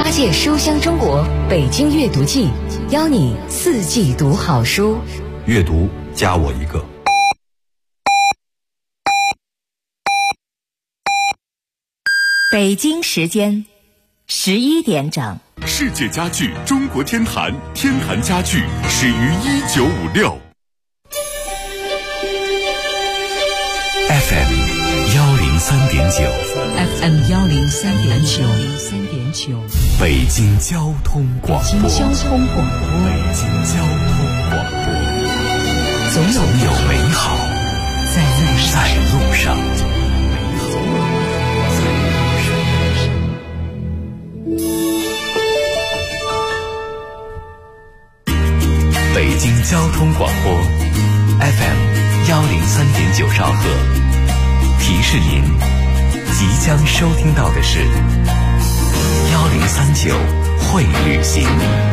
8届书香中国北京阅读季，邀你4季读好书。 阅读加我一个。 北京时间11点整。 世界家具中国天坛，天坛家具始于1956。 FM 103.9 FM 103.9， 北京交通广播。北京交通广播，总有美好在路上。北京交通广播 FM 103.9兆赫，提示您即将收听到的是1039会旅行。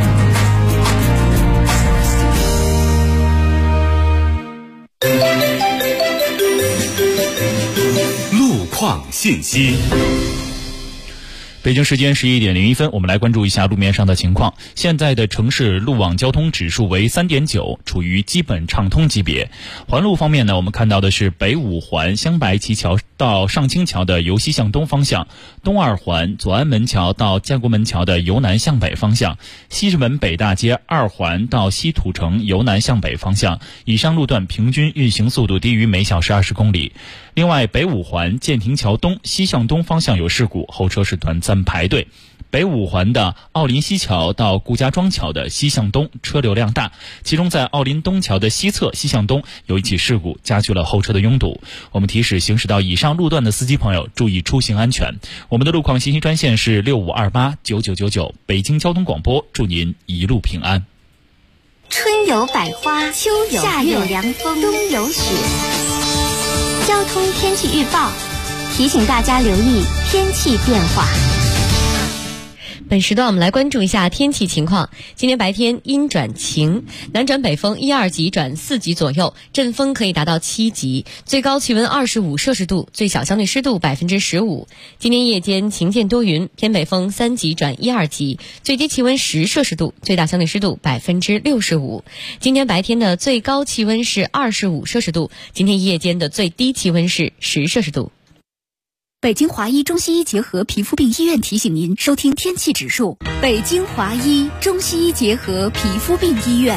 路况信息。 北京时间11点01分，我们来关注一下路面上的情况。现在的城市路网交通指数为3.9，处于基本畅通级别。环路方面呢，我们看到的是北5环镶白旗桥到上清桥的由西向东方向，东2环左安门桥到建国门桥的由南向北方向，西直门北大街2环到西土城由南向北方向，以上路段平均运行速度低于每小时20公里。另外，北5环建亭桥东西向东方向有事故，后车是短暂排队。北5环的奥林西桥到顾家庄桥的西向东车流量大，其中在奥林东桥的西侧西向东有一起事故，加剧了后车的拥堵。我们提示行驶到以上路段的司机朋友注意出行安全。我们的路况信息专线是65289999，北京交通广播，祝您一路平安。 春有百花，秋有夏有凉风，冬有雪。交通天气预报提醒大家留意天气变化。 本时段我们来关注一下天气情况。今天白天阴转晴，南转北风1、2级转4级左右，阵风可以达到7级，最高气温25摄氏度，最小相对湿度15%。今天夜间晴间多云，偏北风3级转1、2级，最低气温10摄氏度，最大相对湿度65%。今天白天的最高气温是25摄氏度，今天夜间的最低气温是10摄氏度。 北京华医中西医结合皮肤病医院提醒您收听天气指数。北京华医中西医结合皮肤病医院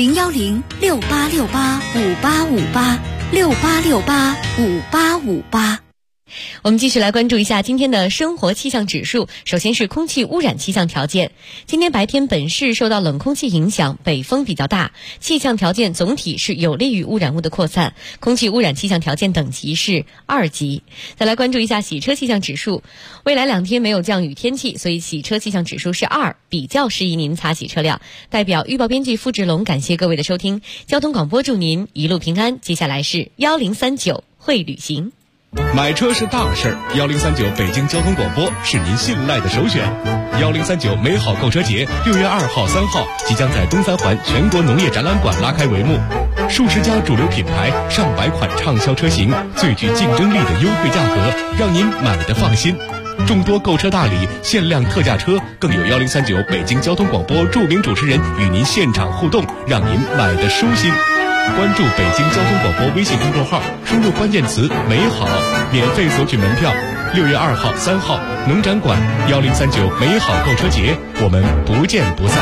，0106868585858。 我们继续来关注一下今天的生活气象指数。首先是空气污染气象条件。今天白天本市受到冷空气影响，北风比较大，气象条件总体是有利于污染物的扩散，空气污染气象条件等级是2级。再来关注一下洗车气象指数。未来2天没有降雨天气，所以洗车气象指数是2，比较适宜您擦洗车辆。代表预报编辑付志龙感谢各位的收听，交通广播祝您一路平安。接下来是1039会旅行。 买车是大事儿，1039北京交通广播是您信赖的首选。1039美好购车节6月2号、3号即将在东三环全国农业展览馆拉开帷幕，数十家主流品牌、上百款畅销车型，最具竞争力的优惠价格，让您买得放心。众多购车大礼、限量特价车，更有1039北京交通广播著名主持人与您现场互动，让您买得舒心。关注北京交通广播微信公众号，输入关键词美好，免费索取门票。6月2号、3号农展馆1039美好购车节，我们不见不散。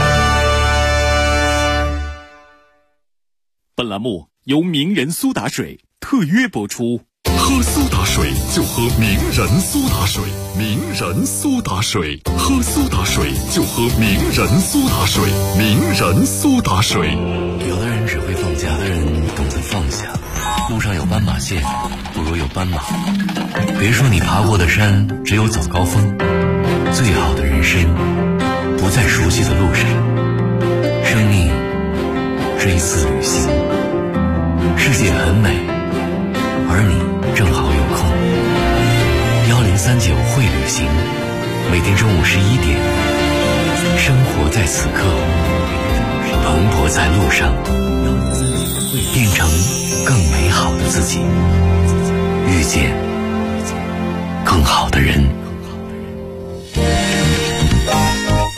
本栏目由名人苏打水特约播出。喝苏打水就喝名人苏打水，名人苏打水，喝苏打水就喝名人苏打水，名人苏打水。 有的人只会放假，有的人懂得放下。路上有斑马线，不如有斑马。别说你爬过的山只有早高峰，最好的人生不在熟悉的路上。生命是一次旅行，世界很美，而你正好有空。1039会旅行，每天中午11点，生活在此刻，蓬勃在路上，变成更美好的自己，遇见更好的人。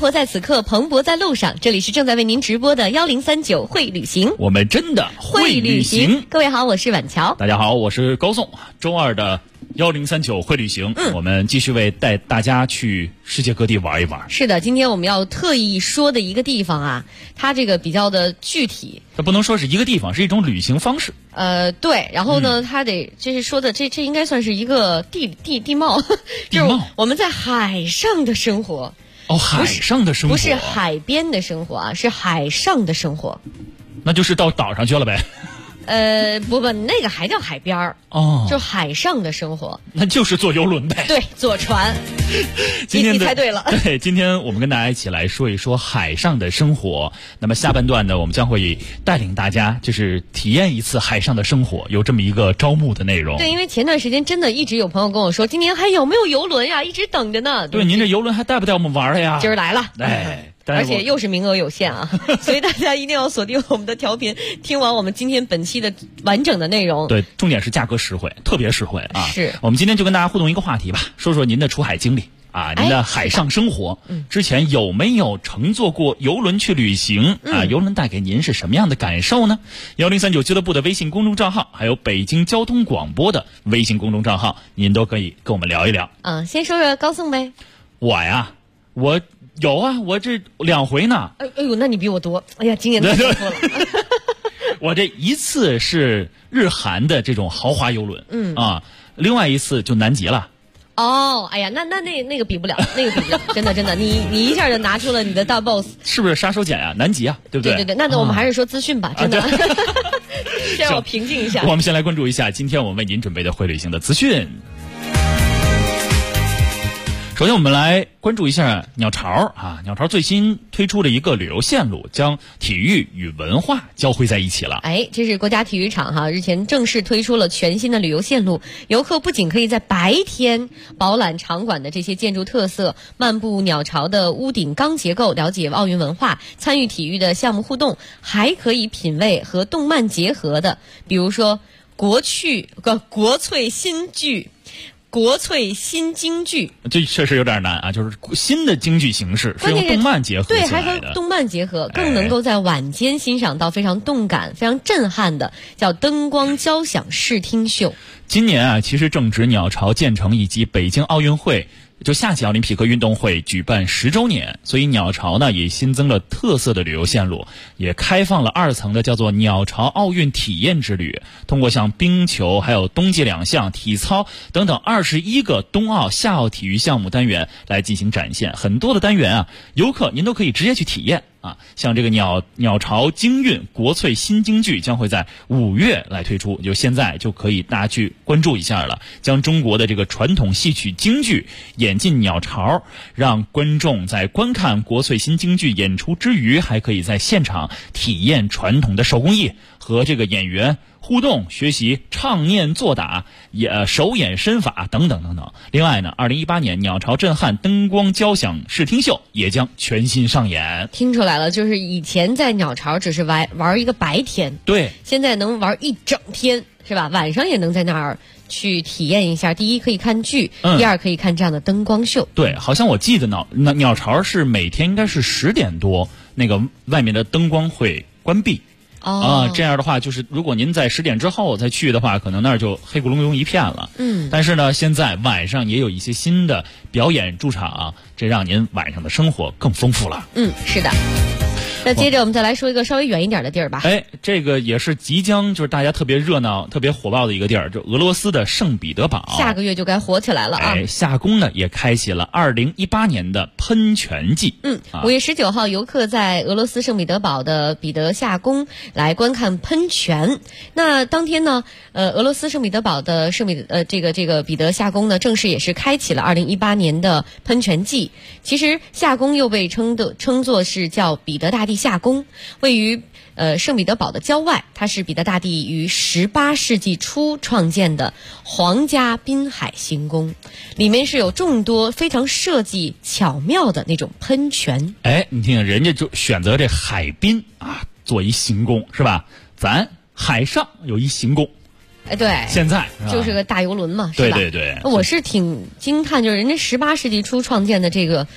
活在此刻，蓬勃在路上。这里是正在为您直播的1039会旅行， 我们真的会旅行。 各位好，我是婉乔。 大家好，我是高颂。周二的1039会旅行，我们继续为带大家去世界各地玩一玩。 是的，今天我们要特意说的一个地方啊，它这个比较的具体。 它不能说是一个地方，是一种旅行方式。 对，然后呢，它得这是说的这应该算是一个地貌，就是我们在海上的生活。 哦，海上的生活不是海边的生活啊，是海上的生活。 那就是到岛上去了呗。 不，那个还叫海边儿哦， 就海上的生活， 那就是坐游轮呗。 对，坐船。你猜对了。 对，今天我们跟大家一起来说一说海上的生活。那么下半段呢，我们将会带领大家就是体验一次海上的生活，有这么一个招募的内容。 对，因为前段时间真的一直有朋友跟我说，今年还有没有游轮呀？一直等着呢。 对，您这游轮还带不带我们玩了呀？ 今儿来了。 哎。 而且又是名额有限啊，所以大家一定要锁定我们的调频，听完我们今天本期的完整的内容。 对，重点是价格实惠，特别实惠啊！ 是我们今天就跟大家互动一个话题吧，说说您的出海经历啊，您的海上生活，之前有没有乘坐过游轮去旅行啊？游轮带给您是什么样的感受呢？1039俱乐部的微信公众账号，还有北京交通广播的微信公众账号，您都可以跟我们聊一聊。 先说说高颂呗。 我有啊，我这2回呢。 哎呦，那你比我多。哎呀，今年太丰富了。 我这一次是日韩的这种豪华游轮，另外一次就南极了。 哦，哎呀，那个比不了，那个比不了，真的，你一下就拿出了你的大 boss， 是不是杀手锏啊？南极啊，对不对？ 对，那我们还是说资讯吧，真的。先让我平静一下。 我们先来关注一下今天我们为您准备的会旅行的资讯。首先我们来关注一下鸟巢啊，鸟巢最新推出了一个旅游线路，将体育与文化交汇在一起了。 这是国家体育场日前正式推出了全新的旅游线路，游客不仅可以在白天饱览场馆的这些建筑特色，漫步鸟巢的屋顶钢结构，了解奥运文化，参与体育的项目互动，还可以品味和动漫结合的，比如说国粹新京剧， 这确实有点难啊，就是新的京剧形式是用动漫结合起来的。 对，还和动漫结合，更能够在晚间欣赏到非常动感、非常震撼的叫灯光交响视听秀。 今年其实正值鸟巢建成以及北京奥运会就夏季奥林匹克运动会举办10周年，所以鸟巢呢也新增了特色的旅游线路，也开放了2层的叫做鸟巢奥运体验之旅，通过像冰球还有冬季2项、体操等等21个冬奥夏奥体育项目单元来进行展现。很多的单元游客您都可以直接去体验像这个鸟巢京韵国粹新京剧将会在5月来推出，就现在就可以大家去关注一下了，将中国的这个传统戏曲京剧演进鸟巢，让观众在观看国粹新京剧演出之余，还可以在现场体验传统的手工艺，和这个演员互动，学习唱念做打，手眼身法等等等等。另外呢，2018年鸟巢震撼灯光交响视听秀也将全新上演。 听出来了，就是以前在鸟巢只是玩一个白天， 对， 现在能玩一整天，是吧？晚上也能在那儿去体验一下。第一可以看剧，第二可以看这样的灯光秀。 对，好像我记得鸟巢是每天应该是10点多，那个外面的灯光会关闭。这样的话，就是如果您在10点之后再去的话，可能那儿就黑咕隆咚一片了。但是呢，现在晚上也有一些新的表演驻场，这让您晚上的生活更丰富了。 是的。那接着我们再来说一个稍微远一点的地儿吧。 这个也是即将就是大家特别热闹、特别火爆的一个地儿，就俄罗斯的圣彼得堡。 下个月就该火起来了夏宫呢也开启了2018年的喷泉季。 5月19号，游客在俄罗斯圣彼得堡的彼得夏宫来观看喷泉。那当天呢，俄罗斯圣彼得堡的这个彼得夏宫呢，正式也是开启了2018年的喷泉季。其实夏宫又被称作是叫彼得大帝夏宫，位于圣彼得堡的郊外，它是彼得大帝于18世纪初创建的皇家滨海行宫，里面是有众多非常设计巧妙的那种喷泉。 你听听人家就选择这海滨做一行宫是吧？咱海上有一行宫。 对， 现在就是个大游轮嘛，是吧？ 对， 我是挺惊叹，就是人家18世纪初创建的这个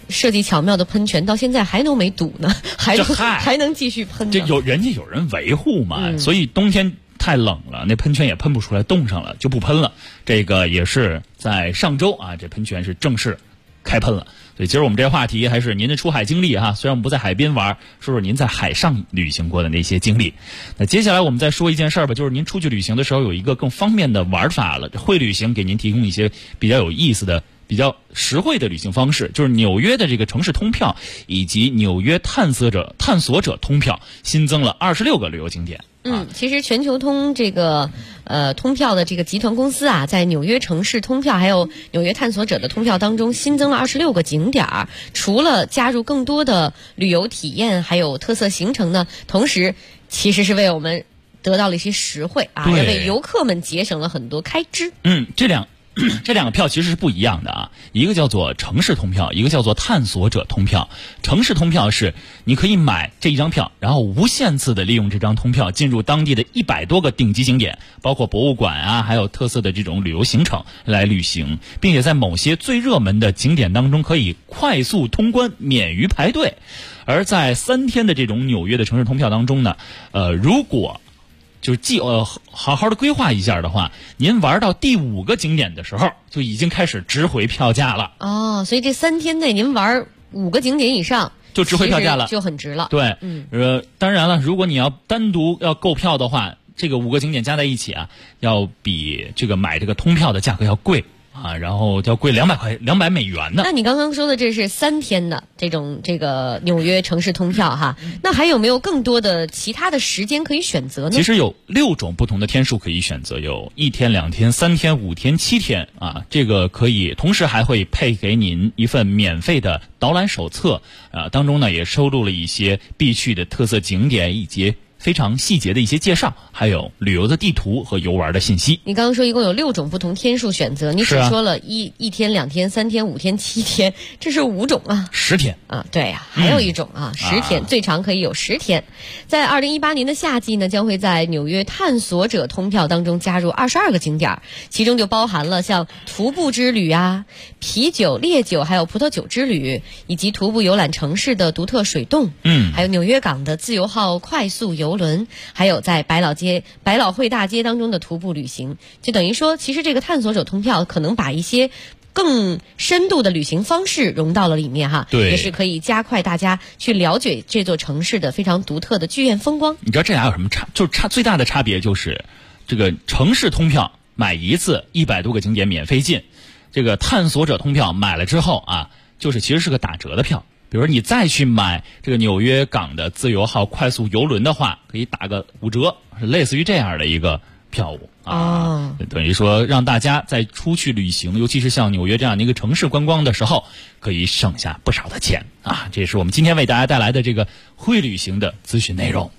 设计巧妙的喷泉，到现在还能没堵呢，还能继续喷呢。 这人家有人维护嘛，所以冬天太冷了，那喷泉也喷不出来，冻上了就不喷了。这个也是在上周啊，这喷泉是正式开喷了。所以今儿我们这个话题还是您的出海经历哈，虽然我们不在海边玩，说说您在海上旅行过的那些经历。那接下来我们再说一件事儿吧，就是您出去旅行的时候有一个更方便的玩法了，会旅行给您提供一些比较有意思的、比较实惠的旅行方式，就是纽约的这个城市通票以及纽约探索者通票新增了26个旅游景点。 其实全球通这个通票的这个集团公司啊，在纽约城市通票还有纽约探索者的通票当中新增了26个景点儿。除了加入更多的旅游体验还有特色行程呢，同时其实是为我们得到了一些实惠啊，也为游客们节省了很多开支。 这两个票其实是不一样的啊，一个叫做城市通票，一个叫做探索者通票。城市通票是你可以买这一张票，然后无限次的利用这张通票进入当地的100多个顶级景点，包括博物馆啊，还有特色的这种旅游行程来旅行，并且在某些最热门的景点当中可以快速通关，免于排队。而在3天的这种纽约的城市通票当中呢，如果就是好好的规划一下的话，您玩到第5个景点的时候，就已经开始值回票价了。 所以这3天内您玩5个景点以上， 就值回票价了， 就很值了。 对，当然了，如果你要单独要购票的话，这个5个景点加在一起啊，要比这个买这个通票的价格要贵。然后要贵200美元呢。 那你刚刚说的这是3天的这个纽约城市通票哈，那还有没有更多的其他的时间可以选择呢？ 其实有6种不同的天数可以选择，有1天、2天、3天、5天、7天啊。这个可以，同时还会配给您一份免费的导览手册当中呢也收录了一些必去的特色景点以及非常细节的一些介绍，还有旅游的地图和游玩的信息。 你刚刚说一共有6种不同天数选择，你只说了一天、2天、3天、5天、7天，这是5种啊。 10天啊，对呀，还有一种10天，最长可以有10天。在2018年的夏季呢，将会在纽约探索者通票当中加入22个景点，其中就包含了像徒步之旅啊、啤酒、烈酒还有葡萄酒之旅，以及徒步游览城市的独特水洞，还有纽约港的自由号快速游轮，还有在百老汇大街当中的徒步旅行。就等于说，其实这个探索者通票可能把一些更深度的旅行方式融到了里面哈， 对， 也是可以加快大家去了解这座城市的非常独特的剧院风光。 你知道这俩有什么最大的差别就是这个城市通票买一次100多个景点免费进，这个探索者通票买了之后啊，其实是个打折的票。比如说你再去买这个纽约港的自由号快速游轮的话，可以打个5折，类似于这样的一个票务等于说让大家在出去旅行，尤其是像纽约这样的一个城市观光的时候，可以省下不少的钱啊！这也是我们今天为大家带来的这个会旅行的资讯内容。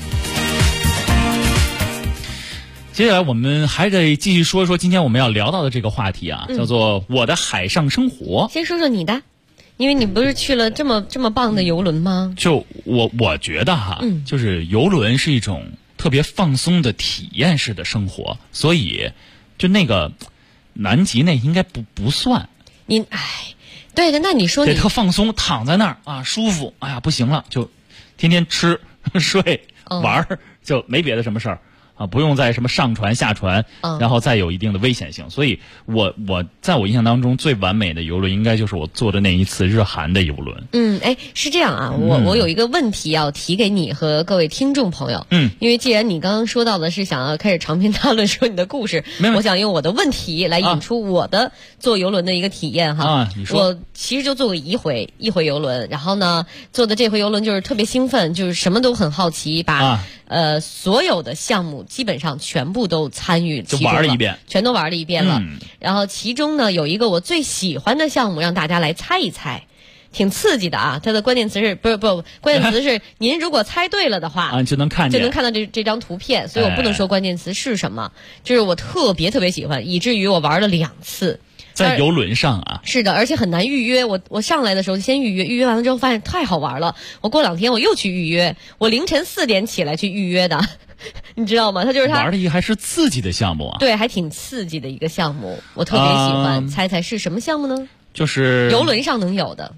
接下来我们还得继续说说今天我们要聊到的这个话题啊，叫做我的海上生活。 先说说你的。因为你不是去了这么棒的游轮吗？ 就我觉得哈，就是游轮是一种特别放松的体验式的生活，所以就那个南极那应该不算。 对的，那你说你得特放松，躺在那儿啊，舒服。哎呀，不行了，就天天吃睡玩，就没别的什么事儿。不用再什么上船下船，然后再有一定的危险性。所以我在我印象当中最完美的游轮应该就是我坐的那一次日韩的游轮。 是这样啊，我有一个问题要提给你和各位听众朋友。因为既然你刚刚说到的是想要开始长篇大论说你的故事，我想用我的问题来引出我的坐游轮的一个体验哈。 你说。 我其实就坐过一回游轮，然后呢，坐的这回游轮就是特别兴奋，就是什么都很好奇，把所有的项目基本上全部都参与其中了， 就玩了一遍， 全都玩了一遍了。然后其中呢有一个我最喜欢的项目，让大家来猜一猜，挺刺激的啊！它的关键词是关键词是您如果猜对了的话就能看到这张图片，所以我不能说关键词是什么。就是我特别喜欢，以至于我玩了2次。 在游轮上啊， 是的，而且很难预约。我上来的时候就先预约完了之后发现太好玩了，我过2天我又去预约，我凌晨4点起来去预约的，你知道吗？它玩的还是刺激的项目啊， 对，还挺刺激的一个项目，我特别喜欢。猜猜是什么项目呢？ 就是游轮上能有的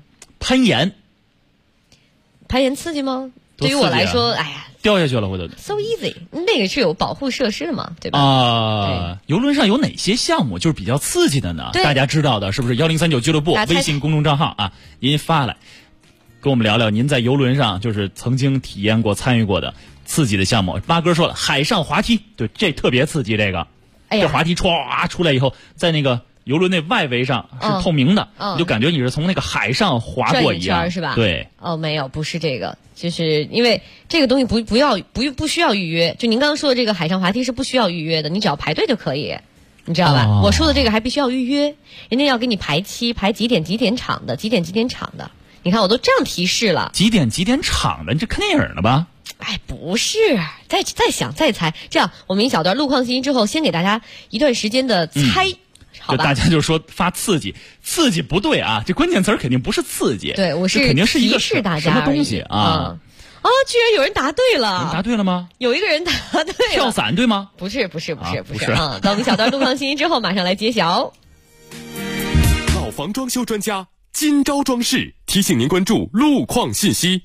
攀岩刺激吗？ 对于我来说，哎呀， 掉下去了，我都 so easy， 那个是有保护设施的嘛，对吧？ 游轮上有哪些项目就是比较刺激的呢？大家知道的是不是？1039俱乐部微信公众账号啊，您发来跟我们聊聊您在游轮上就是曾经体验过、参与过的刺激的项目。八哥说了，海上滑梯，对，这特别刺激。这个，这滑梯唰出来以后，在那个游轮那外围上是透明的，你就感觉你是从那个海上滑过一样， 是吧？ 对。 没有，不是这个，就是因为这个东西不需要预约。就您刚刚说的这个海上滑梯是不需要预约的，你只要排队就可以，你知道吧？我说的这个还必须要预约，人家要给你排期，排几点场的，几点场的。你看我都这样提示了， 几点场的，你这看电影了吧？ 哎，不是，再想再猜，这样我们一小段路况信息之后，先给大家一段时间的猜。 就大家就说发刺激不对啊，这关键词肯定不是刺激。 对，我是肯定是一个提示大家什么东西啊？ 居然有人答对了！ 答对了吗？ 有一个人答对了。 跳伞对吗？ 不是啊！到我们小段路况信息之后，马上来揭晓。 老房装修专家金招装饰提醒您关注路况信息。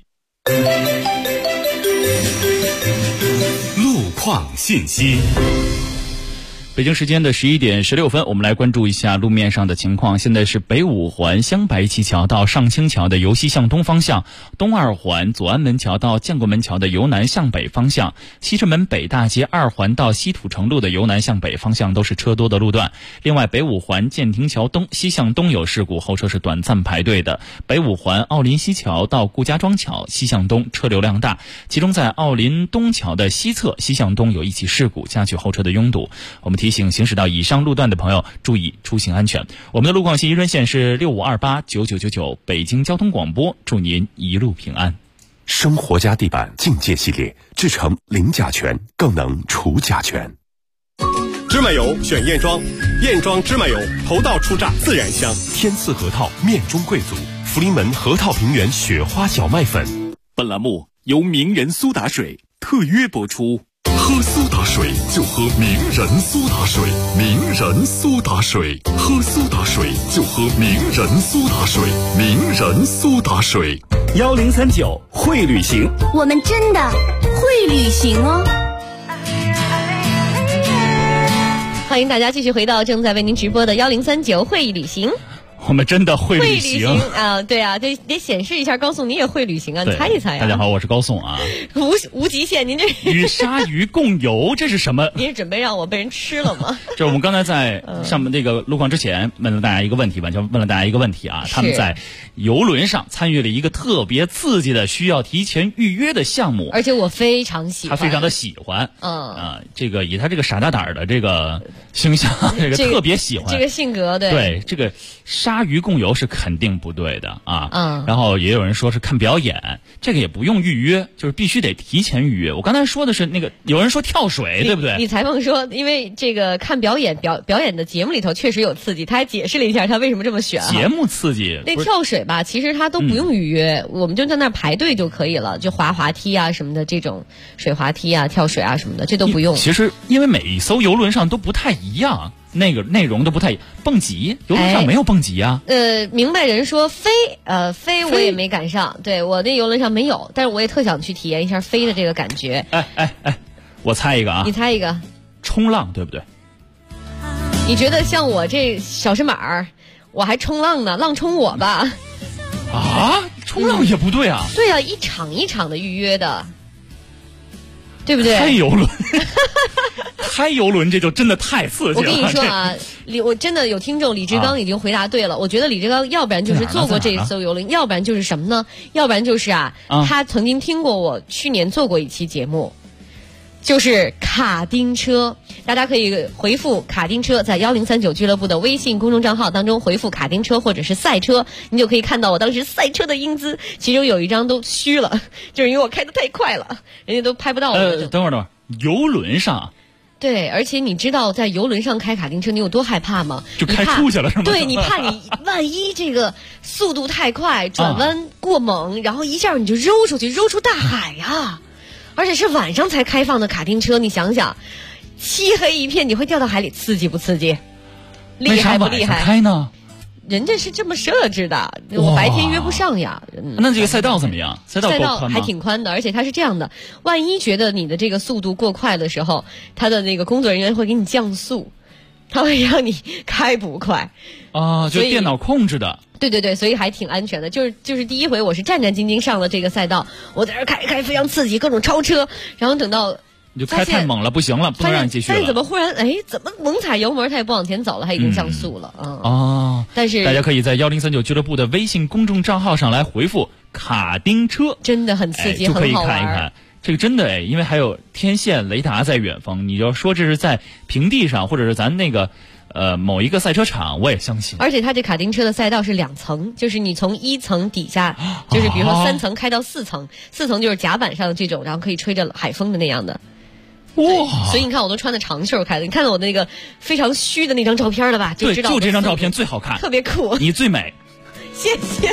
路况信息。 北京时间的11点16分，我们来关注一下路面上的情况。现在是北五环湘白旗桥到上清桥的由西向东方向，东二环左安门桥到建国门桥的由南向北方向，西直门北大街2环到西土城路的由南向北方向都是车多的路段。另外，北五环建亭桥东西向东有事故，后车是短暂排队的。北五环奥林西桥到顾家庄桥西向东车流量大，其中在奥林东桥的西侧西向东有一起事故，加剧后车的拥堵。我们提醒行驶到以上路段的朋友注意出行安全。我们的路况信息热线是65289999，北京交通广播，祝您一路平安。 生活家地板境界系列，制成零甲醛，更能除甲醛。 芝麻油选燕庄，燕庄芝麻油头道出榨自然香。 天赐核桃面中贵族，福临门核桃平原雪花小麦粉。 本栏目由名人苏打水特约播出。喝苏打水就喝名人苏打水，名人苏打水，喝苏打水就喝名人苏打水，名人苏打水。 1039会旅行， 我们真的会旅行哦。 欢迎大家继续回到正在为您直播的1039会议旅行。 我们真的会旅行啊！对啊，得显示一下，高颂你也会旅行啊！你猜一猜啊！ 大家好，我是高颂啊。 无极限，您这与鲨鱼共游，这是什么？ 您是准备让我被人吃了吗？ 就是我们刚才在上面这个路况之前问了大家一个问题吧，就问了大家一个问题啊，他们在游轮上参与了一个特别刺激的需要提前预约的项目， 而且我非常喜欢， 他非常的喜欢，这个以他这个傻大胆的这个形象，这个特别喜欢这个性格， 对这个鲨鱼共游是肯定不对的啊。然后也有人说是看表演，这个也不用预约，就是必须得提前预约。我刚才说的是那个，有人说跳水，对不对？ 你采访说，因为这个看表演的节目里头确实有刺激，他还解释了一下他为什么这么选。 节目刺激， 那跳水吧，其实他都不用预约，我们就在那儿排队就可以了，就滑梯啊什么的，这种水滑梯啊、跳水啊什么的，这都不用。 其实因为每一艘游轮上都不太一样。那个内容都不太蹦极，游轮上没有蹦极啊。 明白人说飞我也没赶上，对我那游轮上没有，但是我也特想去体验一下飞的这个感觉。 我猜一个啊， 你猜一个， 冲浪对不对？ 你觉得像我这小身板儿，我还冲浪呢，浪冲我吧？ 啊，冲浪也不对啊。 对啊，一场一场的预约的。对不对？ 开游轮这就真的太刺激了。 我跟你说啊，我真的有听众李志刚已经回答对了。我觉得李志刚要不然就是坐过这一艘游轮，要不然就是什么呢？要不然就是他曾经听过我去年做过一期节目，就是卡丁车。大家可以回复卡丁车，在1039俱乐部的微信公众账号当中回复卡丁车或者是赛车，你就可以看到我当时赛车的英姿，其中有一张都虚了，就是因为我开得太快了，人家都拍不到我。 等会儿，游轮上。 对，而且你知道在游轮上开卡丁车你有多害怕吗？ 就开出去了是吗？ 对，你怕你万一这个速度太快，转弯过猛，然后一下你就揉出去，揉出大海呀！而且是晚上才开放的卡丁车，你想想，漆黑一片，你会掉到海里，刺激不刺激？厉害不厉害？ 开呢？ 人家是这么设置的，我白天约不上呀。 那这个赛道怎么样？赛道还挺宽的，而且它是这样的，万一觉得你的这个速度过快的时候，他的那个工作人员会给你降速，他会让你开不快。 就电脑控制的。 对，所以还挺安全的。就是第一回我是战战兢兢上了这个赛道，我在这开非常刺激，各种超车，然后等到你就开太猛了，不行了，不能让你继续了。 但是怎么忽然怎么猛踩油门，它也不往前走了，它已经降速了但是大家可以在1039俱乐部的微信公众账号上来回复卡丁车， 真的很刺激， 就可以很好玩。 看一看这个真的因为还有天线雷达在远方，你要说这是在平地上，或者是咱那个某一个赛车场，我也相信。 而且它这卡丁车的赛道是2层，就是你从1层底下，就是比如说3层开到4层，4层就是甲板上的这种，然后可以吹着海风的那样的。 哇！ 所以你看，我都穿的长袖开的。你看到我那个非常虚的那张照片了吧？就知道就这张照片最好看， 特别酷， 你最美。 谢谢。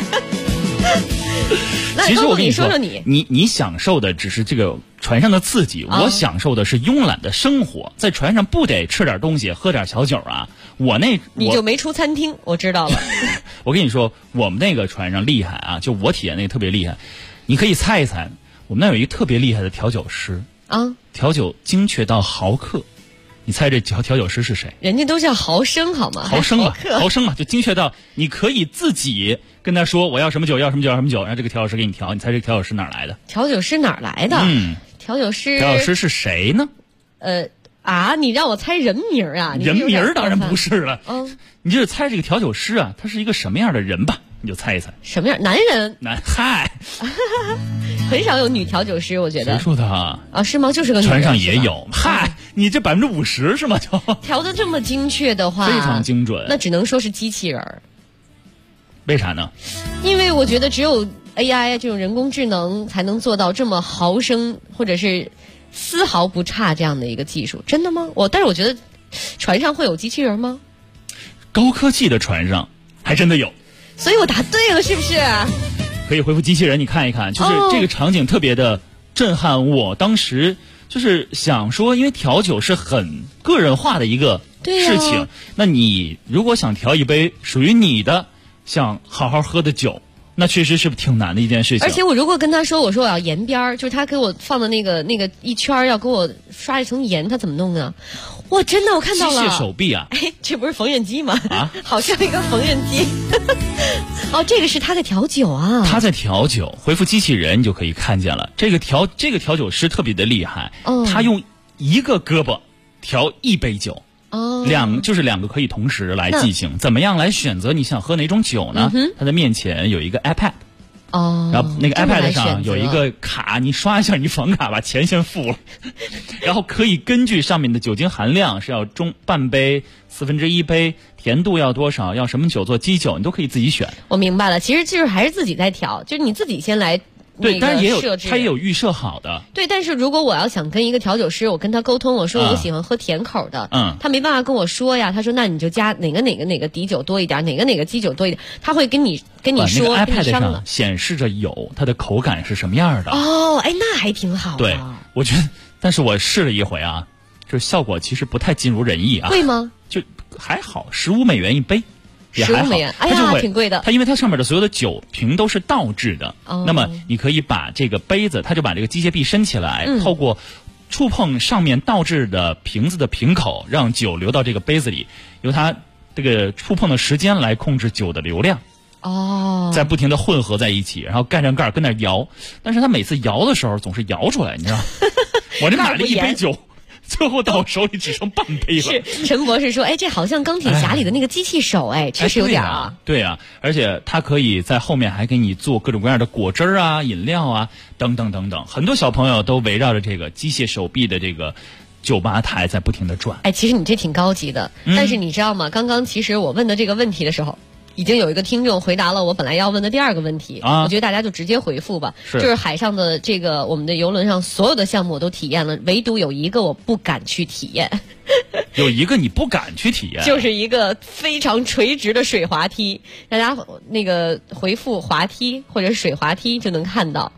其实我跟你说， 你享受的只是这个船上的刺激，我享受的是慵懒的生活。在船上不得吃点东西，喝点小酒啊？你就没出餐厅，我知道了。 我跟你说，我们那个船上厉害啊！就我体验那个特别厉害。你可以猜一猜，我们那有一个特别厉害的调酒师调酒精确到毫克。你猜这调酒师是谁？ 人家都叫毫升好吗？ 毫升嘛，就精确到你可以自己跟他说我要什么酒，要什么酒，要什么酒，然后这个调酒师给你调。你猜这个调酒师哪儿来的？ 调酒师哪儿来的？调酒师是谁呢？ 你让我猜人名啊？ 人名当然不是了。你就是猜这个调酒师啊，他是一个什么样的人吧？你就猜一猜。 什么样？男人？ 嗨， 很少有女调酒师，我觉得。 谁说的是吗？就是个女人。 船上也有。嗨，你这50%是吗？就调得这么精确的话， 非常精准。 那只能说是机器人。 为啥呢？ 因为我觉得只有 AI 这种人工智能才能做到这么毫升或者是丝毫不差这样的一个技术。真的吗？但是我觉得船上会有机器人吗？ 高科技的船上还真的有。 所以我答对了，是不是？ 可以回复机器人，你看一看，就是这个场景特别的震撼。我当时就是想说，因为调酒是很个人化的一个事情，那你如果想调一杯属于你的想好好喝的酒，那确实是挺难的一件事情。 而且我如果跟他说，我说我要盐边儿，就是他给我放的那个一圈要给我刷一层盐，他怎么弄呢？我真的我看到了机械手臂啊！ 这不是缝纫机吗？好像一个缝纫机。这个是他在调酒啊！ 他在调酒，回复机器人你就可以看见了。这个调酒师特别的厉害，他用一个胳膊调1杯酒。就是2个可以同时来进行。怎么样来选择你想喝哪种酒呢？他的面前有一个 iPad。然后那个 iPad 上有一个卡，你刷一下你房卡，把钱先付了，然后可以根据上面的酒精含量是要半杯、1/4杯，甜度要多少，要什么酒做基酒，你都可以自己选。 我明白了，其实就是还是自己在调，就是你自己先来。 对，但是它也有预设好的。 对，但是如果我要想跟一个调酒师，我跟他沟通，我说我喜欢喝甜口的，他没办法跟我说呀。他说那你就加哪个底酒多一点，哪个基酒多一点，他会跟你说。 那个 iPad 上显示着它的口感是什么样的。 那还挺好的。 对，我觉得，但是我试了一回啊，就是效果其实不太尽如人意啊。 贵吗？ 就还好，$151杯。也还好 ，$15，哎呀，挺贵的。 它因为它上面的所有的酒瓶都是倒置的，那么你可以把这个杯子，它就把这个机械臂伸起来，透过触碰上面倒置的瓶子的瓶口，让酒流到这个杯子里，由它这个触碰的时间来控制酒的流量。在不停的混合在一起，然后盖上盖跟那摇，但是它每次摇的时候总是摇出来，你知道吗？我这买了1杯酒。最后到我手里只剩半杯了。 是陈博士说，这好像钢铁侠里的那个机器手，确实有点啊。 对啊，而且它可以在后面还给你做各种各样的果汁啊、饮料啊，等等等等。很多小朋友都围绕着这个机械手臂的这个酒吧台在不停的转。 其实你这挺高级的，但是你知道吗？刚刚其实我问的这个问题的时候，已经有一个听众回答了我本来要问的第2个问题。我觉得大家就直接回复吧。就是海上的这个我们的游轮上所有的项目我都体验了，唯独有一个我不敢去体验。 有一个你不敢去体验？ 就是一个非常垂直的水滑梯。大家那个回复滑梯或者水滑梯就能看到。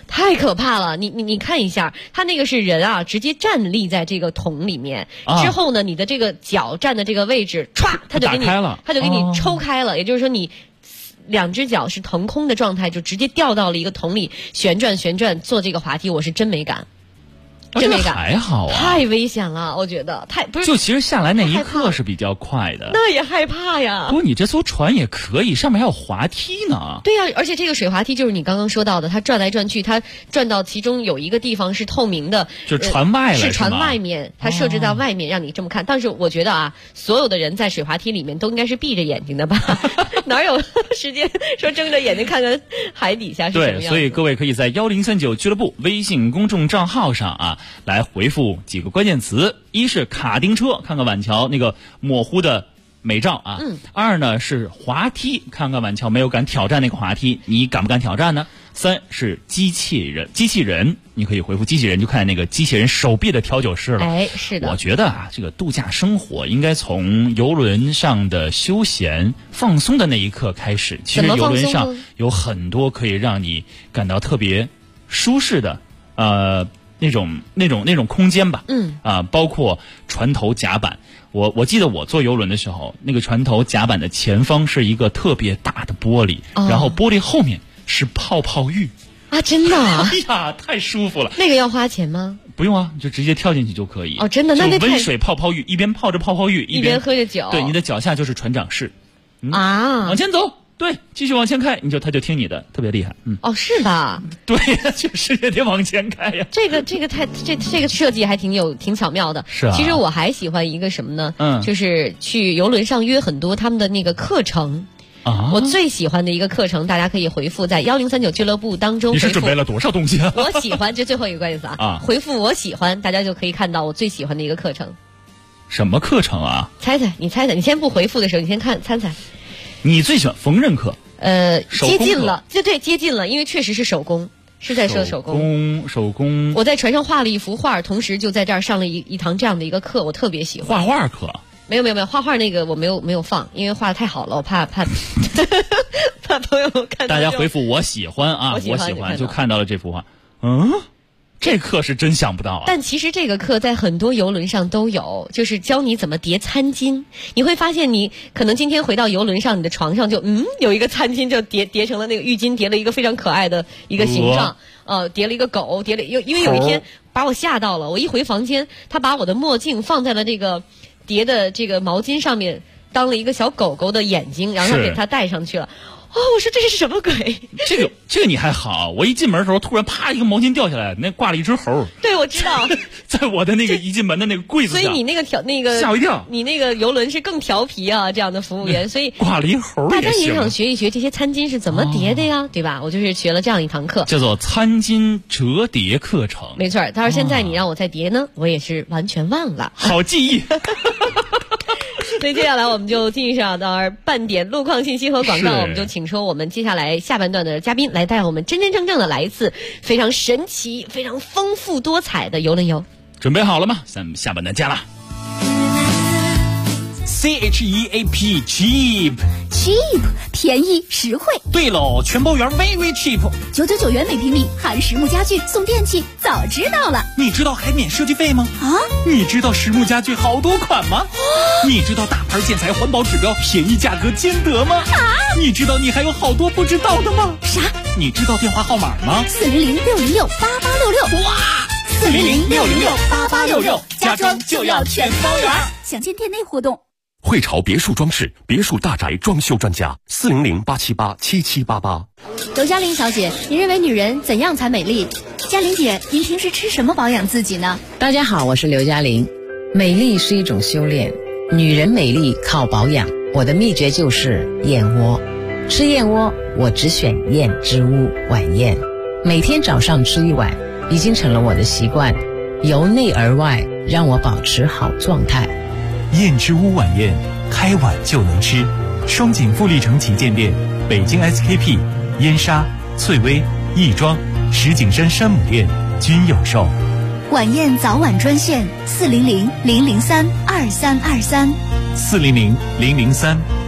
太可怕了！你看一下，他那个是人啊，直接站立在这个桶里面，之后呢，你的这个脚站的这个位置，歘，他就给你抽开了，也就是说你2只脚是腾空的状态，就直接掉到了一个桶里，旋转做这个滑梯，我是真没敢。真没敢， 还好啊， 太危险了，我觉得不是。 就其实下来那一刻是比较快的， 那也害怕呀。 不过你这艘船也可以，上面还有滑梯呢。 对呀，而且这个水滑梯就是你刚刚说到的，它转来转去，它转到其中有一个地方是透明的， 就是船外了， 是船外面，它设置到外面让你这么看。但是我觉得啊，所有的人在水滑梯里面都应该是闭着眼睛的吧？哪有时间说睁着眼睛看看海底下是什么样子？ 对，所以各位可以在1039俱乐部微信公众账号上啊。来回复几个关键词，一是卡丁车，看看晚桥那个模糊的美照啊。2呢是滑梯，看看晚桥没有敢挑战那个滑梯，你敢不敢挑战呢？3是机器人，你可以回复机器人，就看那个机器人手臂的调酒师了。 哎，是的。 我觉得啊，这个度假生活应该从游轮上的休闲放松的那一刻开始。其实游轮上有很多可以让你感到特别舒适的那种空间吧，包括船头甲板。我记得我坐游轮的时候，那个船头甲板的前方是一个特别大的玻璃，然后玻璃后面是泡泡浴啊，真的啊！ 哎呀，太舒服了。 那个要花钱吗？ 不用啊，就直接跳进去就可以。 哦，真的，那温水泡泡浴，一边泡着泡泡浴， 一边喝着酒。 对，你的脚下就是船长室。 啊， 往前走。对，继续往前开，他就听你的，特别厉害。 哦，是吧？ 对呀，就是也得往前开呀。 这个设计还挺巧妙的。 是啊。 其实我还喜欢一个什么呢？就是去游轮上约很多他们的那个课程。啊！我最喜欢的一个课程，大家可以回复在1039俱乐部当中。 你是准备了多少东西啊？ 我喜欢，这最后一个关键词啊！回复我喜欢，大家就可以看到我最喜欢的一个课程。 什么课程啊？ 猜猜，你先不回复的时候，你先猜猜。 你最喜欢缝纫课？ 接近了，对，接近了，因为确实是手工，是在说手工。 手工。 我在船上画了一幅画，同时就在这儿上了一堂这样的一个课，我特别喜欢。 画画课？ 没有，画画那个我没有放，因为画的太好了，我怕怕朋友看到。 大家回复我喜欢啊，我喜欢就看到了这幅画。这课是真想不到啊！ 但其实这个课在很多游轮上都有，就是教你怎么叠餐巾。你会发现，你可能今天回到游轮上，你的床上就有一个餐巾，就叠成了那个浴巾，叠了一个非常可爱的一个形状。叠了一个狗，因为有一天把我吓到了，我一回房间，他把我的墨镜放在了这个叠的这个毛巾上面，当了一个小狗狗的眼睛，然后给它戴上去了。我说这是什么鬼？ 这个你还好，我一进门的时候突然啪一个毛巾掉下来，那挂了一只猴。 对，我知道， 在我的那个一进门的那个柜子上。 所以你那个吓我一跳， 你那个游轮是更调皮啊，这样的服务员，所以挂了一猴。 大家也想学一学这些餐巾是怎么叠的呀，对吧？我就是学了这样一堂课， 叫做餐巾折叠课程。 没错，但是现在你让我再叠呢，我也是完全忘了。 好记忆。 所以接下来我们就进入到半点路况信息和广告，我们就请出我们接下来下半段的嘉宾来带我们真真正正的来一次非常神奇、非常丰富多彩的游轮游。 准备好了吗？咱们下半段见了。 CHEAP cheap 便宜实惠。 对喽，全包圆 very cheap， 999元每平米，含实木家具送电器，早知道了。 你知道还免设计费吗？你知道实木家具好多款吗？你知道大牌建材环保指标，便宜价格兼得吗？你知道你还有好多不知道的吗？ 啥？ 你知道电话号码吗 ？400-606-8866。 哇！400-606-8866，家装就要全包圆。 详见店内活动。 汇潮别墅装饰，别墅大宅装修专家，400-878-7788。 刘嘉玲小姐，您认为女人怎样才美丽？ 嘉玲姐，您平时吃什么保养自己呢？ 大家好，我是刘嘉玲。美丽是一种修炼，女人美丽靠保养。我的秘诀就是燕窝。吃燕窝，我只选燕之屋晚宴，每天早上吃一碗，已经成了我的习惯，由内而外让我保持好状态。 燕之屋晚宴，开碗就能吃。双井富力城旗舰店、北京 SKP、燕莎、翠微、亦庄、石景山山姆店均有售。 晚宴早晚专线400-003-2323。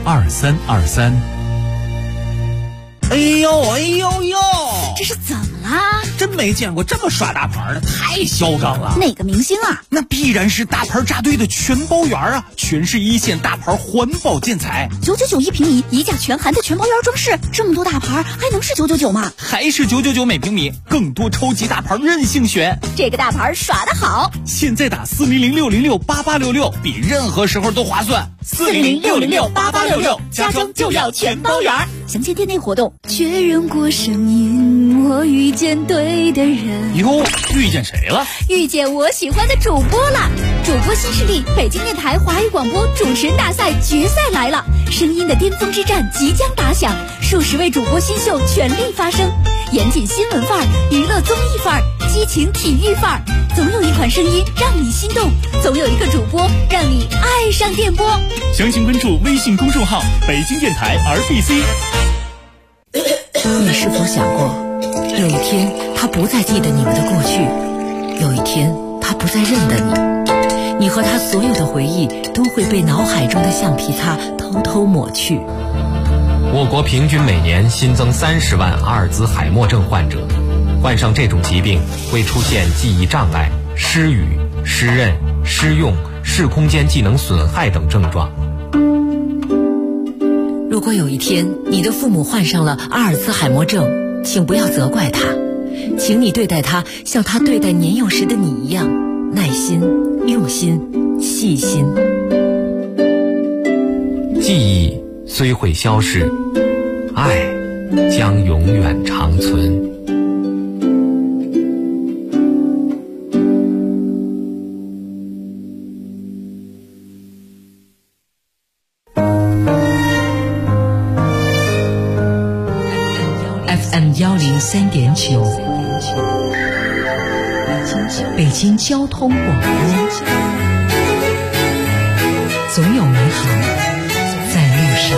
400-003-2323。 哎呦！ 这是怎么了？ 真没见过这么耍大牌的，太嚣张了。 哪个明星啊？ 那必然是大牌扎堆的全包园啊，全是一线大牌环保建材 ，999一平米，一价全含的全包园装饰，这么多大牌还能是999吗？ 还是999每平米，更多超级大牌任性选。 这个大牌耍得好， 现在打4006068866，比任何时候都划算。 4006068866，家装就要全包园。详见店内活动。确认过声音，我遇见对的人。 哟，遇见谁了？ 遇见我喜欢的主播了。主播新势力，北京电台华语广播主持人大赛决赛来了，声音的巅峰之战即将打响，数十位主播新秀全力发声，严谨新闻范儿，娱乐综艺范儿，激情体育范儿，总有一款声音让你心动，总有一个主播让你爱上电波。 详情关注微信公众号北京电台 RBC。 你是否想过，有一天他不再记得你们的过去，有一天他不再认得你，你和他所有的回忆都会被脑海中的橡皮擦偷偷抹去。 我国平均每年新增30万阿尔兹海默症患者，患上这种疾病会出现记忆障碍、失语、失认、失用、视空间技能损害等症状。 如果有一天你的父母患上了阿尔兹海默症，请不要责怪他，请你对待他像他对待年幼时的你一样，耐心、用心、细心。 记忆虽会消逝，爱将永远长存。 FM 103.9，北京交通广播，总有美好在路上。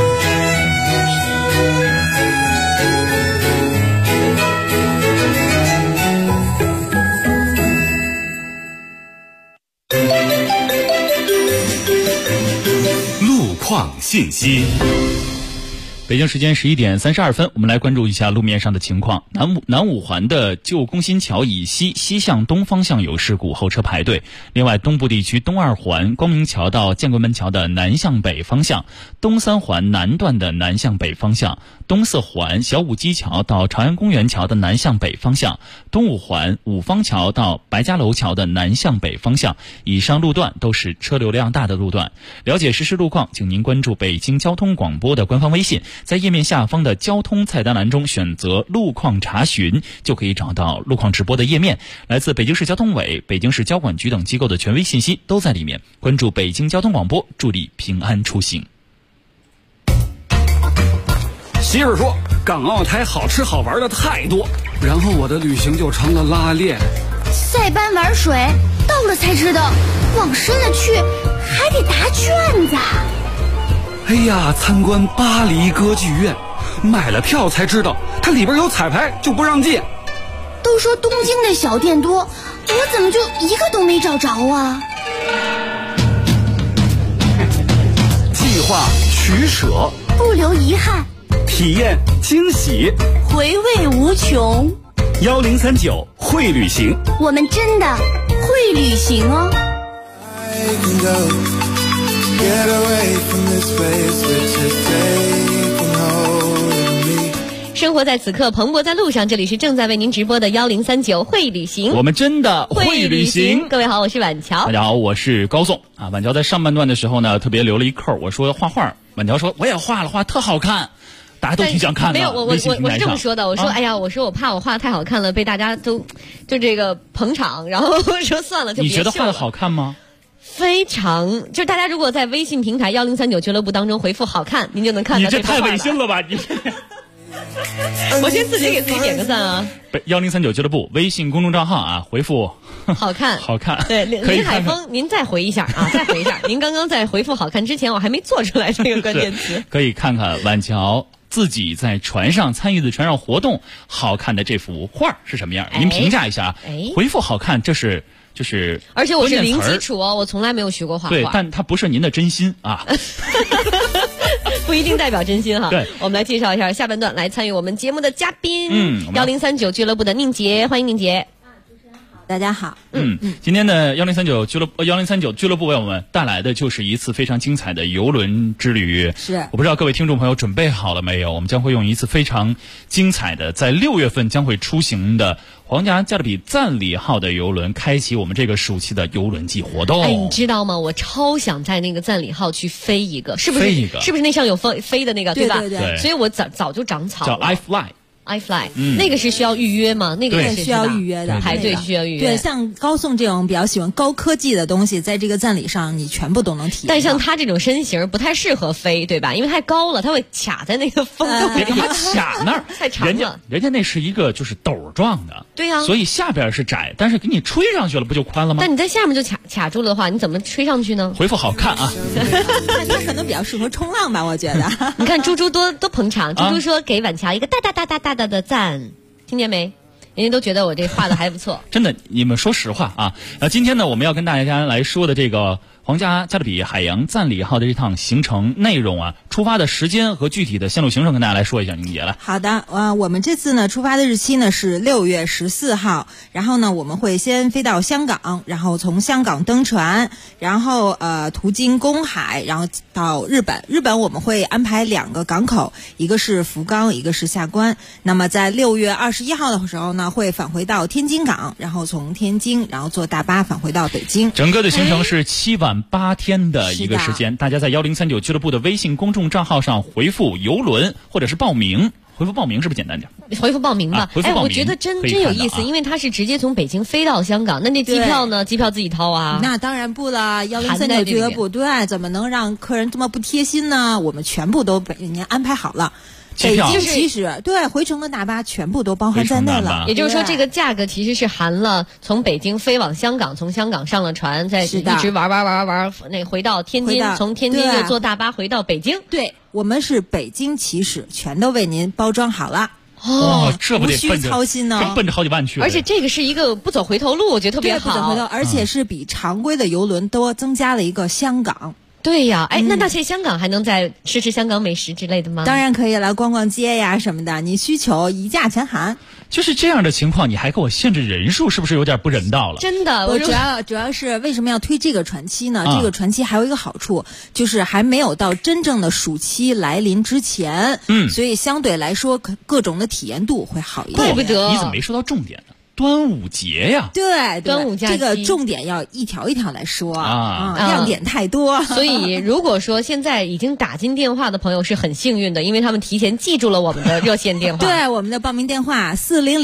路况信息。 北京时间11点32分，我们来关注一下路面上的情况。南五环的旧宫心桥以西向东方向有事故，后车排队。另外，东部地区东二环光明桥到建国门桥的南向北方向，东三环南段的南向北方向，东四环小武基桥到朝阳公园桥的南向北方向，东五环五方桥到白家楼桥的南向北方向。以上路段都是车流量大的路段。了解实时路况，请您关注北京交通广播的官方微信，在页面下方的交通菜单栏中选择路况查询，就可以找到路况直播的页面。来自北京市交通委、北京市交管局等机构的权威信息都在里面。关注北京交通广播，助力平安出行。 媳妇儿说港澳台好吃好玩的太多，然后我的旅行就成了拉练。 塞班玩水，到了才知道往深了去还得答卷子。 哎呀，参观巴黎歌剧院，买了票才知道它里边有彩排，就不让进。 都说东京的小店多，我怎么就一个都没找着啊？ 计划取舍， 不留遗憾， 体验惊喜， 回味无穷。 1039会旅行， 我们真的会旅行哦。 生活在此刻，蓬勃在路上。这里是正在为您直播的1039会旅行， 我们真的会旅行。 各位好，我是婉乔。 大家好，我是高颂啊。婉乔在上半段的时候呢，特别留了一扣，我说画画，婉乔说我也画了，画特好看，大家都挺想看的。 没有，我是这么说的，我说、哎呀，我说我怕我画的太好看了，被大家就这个捧场，然后我说算了，就别秀了。 你觉得画的好看吗？ 非常，就大家如果在微信平台1039俱乐部当中回复好看，您就能看到。 你这太违心了吧你我先自己给自己点个赞啊 ！1039俱乐部微信公众账号啊，回复好看， 好看。 对，林海峰，您再回一下啊，再回一下。您刚刚在回复好看之前，我还没做出来这个关键词。 可以看看婉乔自己在船上参与的船上活动，好看的这幅画是什么样？您评价一下啊。回复好看，这是。就是， 而且我是零基础哦，我从来没有学过画画。 对，但它不是您的真心啊。 不一定代表真心哈。 对， 我们来介绍一下下半段来参与我们节目的嘉宾，1039俱乐部的宁杰，欢迎宁杰。 大家好， 今天的1039俱乐部为我们带来的就是一次非常精彩的邮轮之旅。 是， 我不知道各位听众朋友准备好了没有？我们将会用一次非常精彩的，在6月份将会出行的皇家加勒比赞里号的邮轮，开启我们这个暑期的邮轮季活动。 哎，你知道吗？我超想在那个赞里号去飞一个，是不是？ 飞一个， 是不是那上有飞的那个， 对吧？ 对。 所以我早就长草了。 叫 iFly。 那个是需要预约吗？那个是需要预约的， 排队需要预约。 对，像高颂这种比较喜欢高科技的东西，在这个赞里上你全部都能体验。 但像他这种身形不太适合飞，对吧？因为太高了，他会卡在那个风洞里。 他卡那儿太长了。 人家那是一个就是斗状的， 对呀， 所以下边是窄，但是给你吹上去了，不就宽了吗？ 但你在下面就卡住了的话，你怎么吹上去呢？ 回复好看啊！ 他可能比较适合冲浪吧，我觉得。 你看猪猪多捧场，猪猪说给晚乔一个大大的赞。听见没？人家都觉得我这画的还不错。 真的，你们说实话啊。今天呢，我们要跟大家来说的这个皇家加勒比海洋赞里号的这趟行程内容啊，出发的时间和具体的线路行程跟大家来说一下。宁杰来。 好的，我们这次呢出发的日期呢是6月14号，然后呢我们会先飞到香港，然后从香港登船，然后途经公海，然后到日本。日本我们会安排2个港口，一个是福冈，一个是下关。那么在6月21号的时候呢，会返回到天津港，然后从天津，然后坐大巴返回到北京。 整个的行程是7晚8天的一个时间，大家在1039俱乐部的微信公众账号上回复邮轮或者是报名。回复报名是不是简单点？ 回复报名吧。 回复报名， 我觉得真有意思，因为它是直接从北京飞到香港，那机票呢？机票自己掏啊？ 那当然不了，1039俱乐部对，怎么能让客人这么不贴心呢？我们全部都给您安排好了。北京其实对回程的大巴全部都包含在内了， 也就是说这个价格其实是含了从北京飞往香港，从香港上了船，再一直玩，那回到天津，从天津又坐大巴回到北京。 对，我们是北京起始，全都为您包装好了。 这不得无需操心呢， 奔着好几万去。 而且这个是一个不走回头路，我觉得特别好。 不走回头，而且是比常规的邮轮多增加了一个香港。 对呀，那现在香港还能再吃香港美食之类的吗？ 当然可以了，逛逛街呀什么的，你需求一价全含。 就是这样的情况，你还给我限制人数，是不是有点不人道了？ 真的， 我主要是为什么要推这个船期呢？这个船期还有一个好处，就是还没有到真正的暑期来临之前，所以相对来说各种的体验度会好一点。 怪不得你怎么没说到重点呢？端午节呀， 对， 端午假期这个重点要一条一条来说亮点太多。 所以如果说现在已经打进电话的朋友是很幸运的，因为他们提前记住了我们的热线电话。 对，我们的报名电话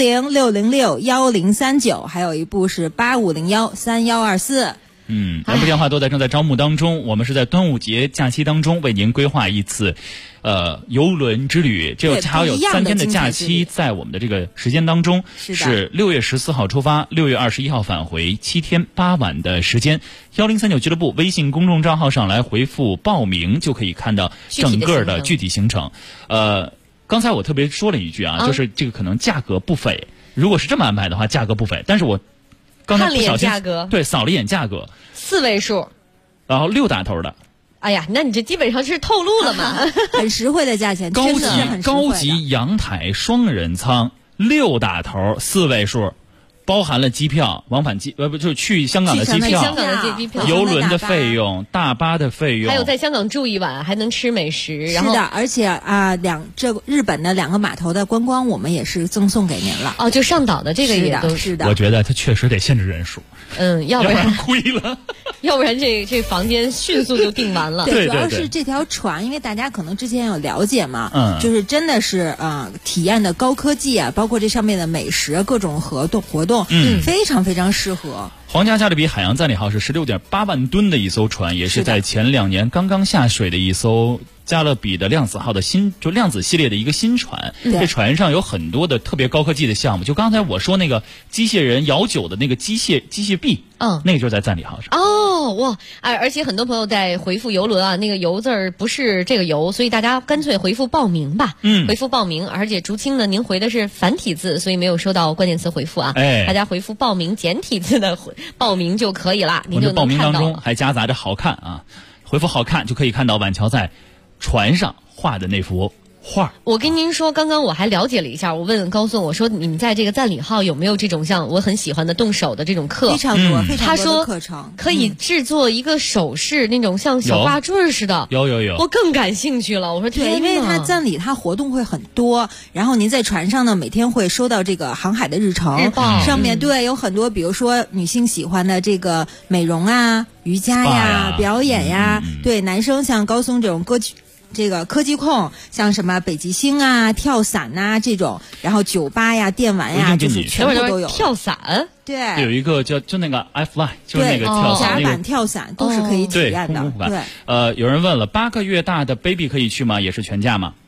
400-606-1039，还有一部是8501-3124。 两部电话都正在招募当中。我们是在端午节假期当中为您规划一次邮轮之旅，这还有3天的假期，在我们的这个时间当中是6月14号出发，6月21号返回，7天8晚的时间。1039俱乐部微信公众账号上来回复报名，就可以看到整个的具体行程。刚才我特别说了一句啊，就是这个可能价格不菲，如果是这么安排的话，价格不菲，但是我刚才不小心扫了一眼价格 ，4位数， 然后6打头的。 哎呀，那你这基本上是透露了嘛？ 很实惠的价钱， 高级阳台双人舱6打头4位数，包含了机票往返就是去香港的机票，邮轮的费用，大巴的费用， 还有在香港住一晚还能吃美食。然后是的，而且日本的2个码头的观光我们也是赠送给您了。 就上岛的这个也都是的。 我觉得它确实得限制人数， 要不然亏了。 要不然这房间迅速就订完了。 对，主要是这条船，因为大家可能之前有了解嘛，就是真的是体验的高科技啊，包括这上面的美食各种活动，非常非常适合。 皇家加勒比海洋赞里号是16.8万吨的一艘船，也是在前2年刚刚下水的一艘加勒比的量子号的量子系列的一个新船。这船上有很多的特别高科技的项目，就刚才我说那个机械人摇酒的那个机械臂，那个就是在赞里号上。 哇！而且很多朋友在回复邮轮啊，那个邮字儿不是这个邮，所以大家干脆回复报名吧。回复报名，而且竹青呢，您回的是繁体字，所以没有收到关键词回复啊。大家回复报名简体字的报名就可以了，您就能看到。 报名当中还夹杂着好看啊，回复好看就可以看到晚乔在船上画的那幅画。 我跟您说，刚刚我还了解了一下，我问高颂，我说你们在这个赞礼号有没有这种像我很喜欢的动手的这种课？ 非常多，非常多的课程。 他说可以制作一个首饰，那种像小挂坠似的。 有， 我更感兴趣了。我说对，因为他赞礼他活动会很多，然后您在船上呢，每天会收到这个航海的日程， 日报上面对有很多，比如说女性喜欢的这个美容啊、瑜伽呀、表演呀，对男生像高松这种这个科技控，像什么北极星啊、跳伞呐这种，然后酒吧呀、电玩呀，就是全部都有。 跳伞， 对， 有一个就那个 iFly， 就是那个跳伞， 甲板跳伞都是可以体验的。 对，有人问了，8个月大的 baby 可以去吗？也是全价吗？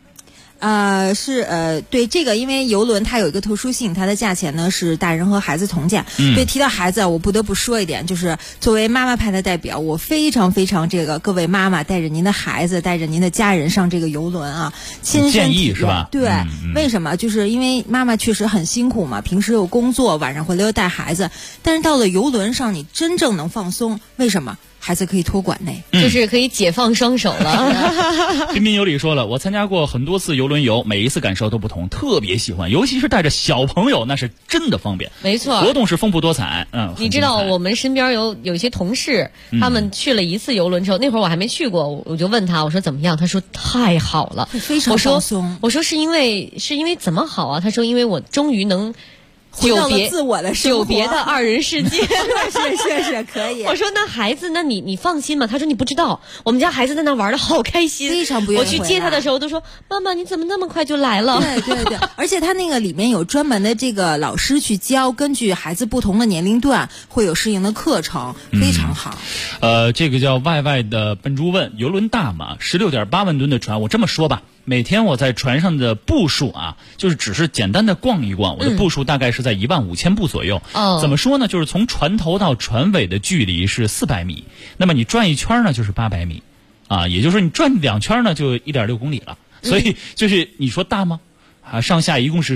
对这个，因为邮轮它有一个特殊性，它的价钱呢是大人和孩子同价。对，提到孩子，我不得不说一点，就是作为妈妈派的代表，我非常非常各位妈妈带着您的孩子，带着您的家人上这个邮轮啊，亲身体验是吧？ 对，为什么？就是因为妈妈确实很辛苦嘛，平时有工作，晚上回来又带孩子，但是到了邮轮上，你真正能放松，为什么？孩子可以托管内， 就是可以解放双手了。 彬彬有礼说了，我参加过很多次邮轮游，每一次感受都不同，特别喜欢，尤其是带着小朋友，那是真的方便。 没错， 活动是丰富多彩。 你知道我们身边有一些同事，他们去了一次邮轮之后，那会儿我还没去过，我就问他，我说怎么样？他说太好了， 非常放松。 我说是因为怎么好啊？他说因为我终于能。 久别自我的久别的二人世界， 是可以。 我说那孩子，那你放心嘛？他说你不知道，我们家孩子在那玩的好开心， 非常不愿意。 我去接他的时候都说妈妈你怎么那么快就来了？ 对，而且他那个里面有专门的这个老师去教，根据孩子不同的年龄段会有适应的课程，非常好。 这个叫外的笨猪问，邮轮大吗？16.8万吨的船，我这么说吧。每天我在船上的步数啊，就是只是简单的逛一逛，我的步数大概是在15000步左右。怎么说呢？就是从船头到船尾的距离是400米，那么你转一圈呢就是800米，也就是说你转2圈呢就1.6公里了。所以就是你说大吗？上下一共是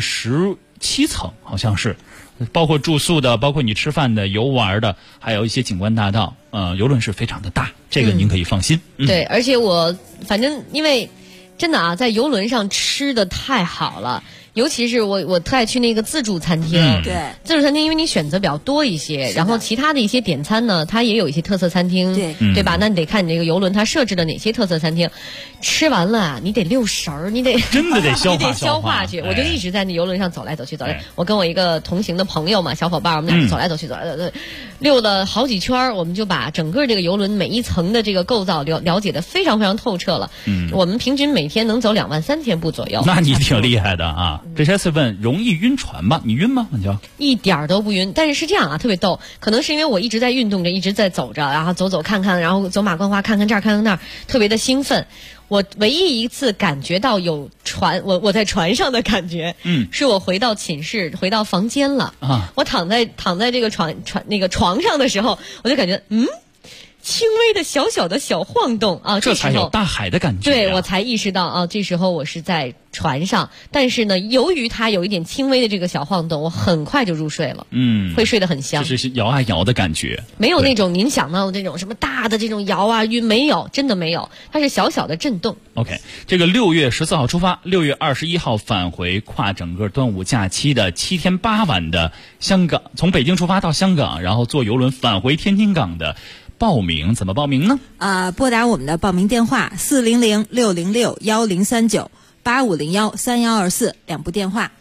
17层，好像是，包括住宿的，包括你吃饭的、游玩的，还有一些景观大道。邮轮是非常的大，这个您可以放心。 对，而且我反正因为。真的啊，在邮轮上吃的太好了，尤其是我特爱去那个自助餐厅。 对， 自助餐厅因为你选择比较多一些，然后其他的一些点餐呢，它也有一些特色餐厅，对吧？那你得看你这个邮轮它设置的哪些特色餐厅。吃完了啊，你得溜神儿，你得真的得消化， 你得消化去。我就一直在那邮轮上走来走去。我跟我一个同行的朋友嘛，小伙伴，我们俩走来走去，溜了好几圈，我们就把整个这个邮轮每一层的这个构造了解的非常非常透彻了。我们平均每天能走23000步左右。 那你挺厉害的啊！这些次问容易晕船吗？你晕吗？你就一点都不晕，但是这样啊，特别逗，可能是因为我一直在运动着，一直在走着，然后走看看，然后走马观花，看看这儿看看那儿，特别的兴奋。我唯一一次感觉到有船，我在船上的感觉，是我回到寝室，回到房间了啊。我躺在这个床上的时候，我就感觉轻微的小的小晃动啊， 这才有大海的感觉。 对，我才意识到啊，这时候我是在船上，但是呢，由于它有一点轻微的这个小晃动，我很快就入睡了。会睡得很香。 这是摇啊摇的感觉， 没有那种您想到的这种什么大的这种摇啊晕，没有，真的没有，它是小的震动。 OK， 这个6月14号出发，6月21号返回，跨整个端午假期的7天8晚的香港，从北京出发到香港，然后坐邮轮返回天津港的。报名怎么报名呢？ 拨打我们的报名电话400-606-1039，8501-3124两部电话。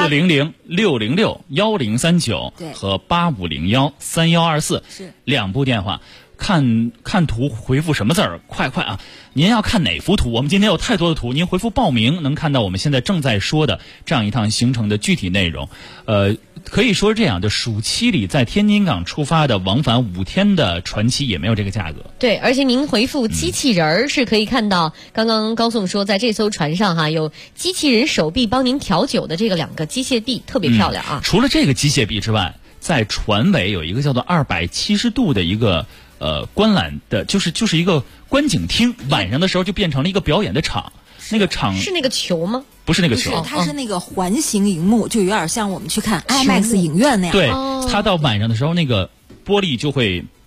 400-606-1039和8501-3124 是两部电话。看图回复什么字儿？快啊！您要看哪幅图？我们今天有太多的图，您回复报名能看到我们现在正在说的这样一趟行程的具体内容。可以说是这样的，暑期里在天津港出发的往返5天的船期也没有这个价格。 对，而且您回复机器人儿是可以看到，刚刚高颂说在这艘船上有机器人手臂帮您调酒的这个2个机械臂，特别漂亮啊。 除了这个机械臂之外，在船尾有一个叫做270度的一个观览的，就是一个观景厅，晚上的时候就变成了一个表演的场。那个场是那个球吗？ 不是那个球， 它是那个环形荧幕，就有点像我们去看 IMAX 影院那样。 对，它到晚上的时候，那个玻璃就会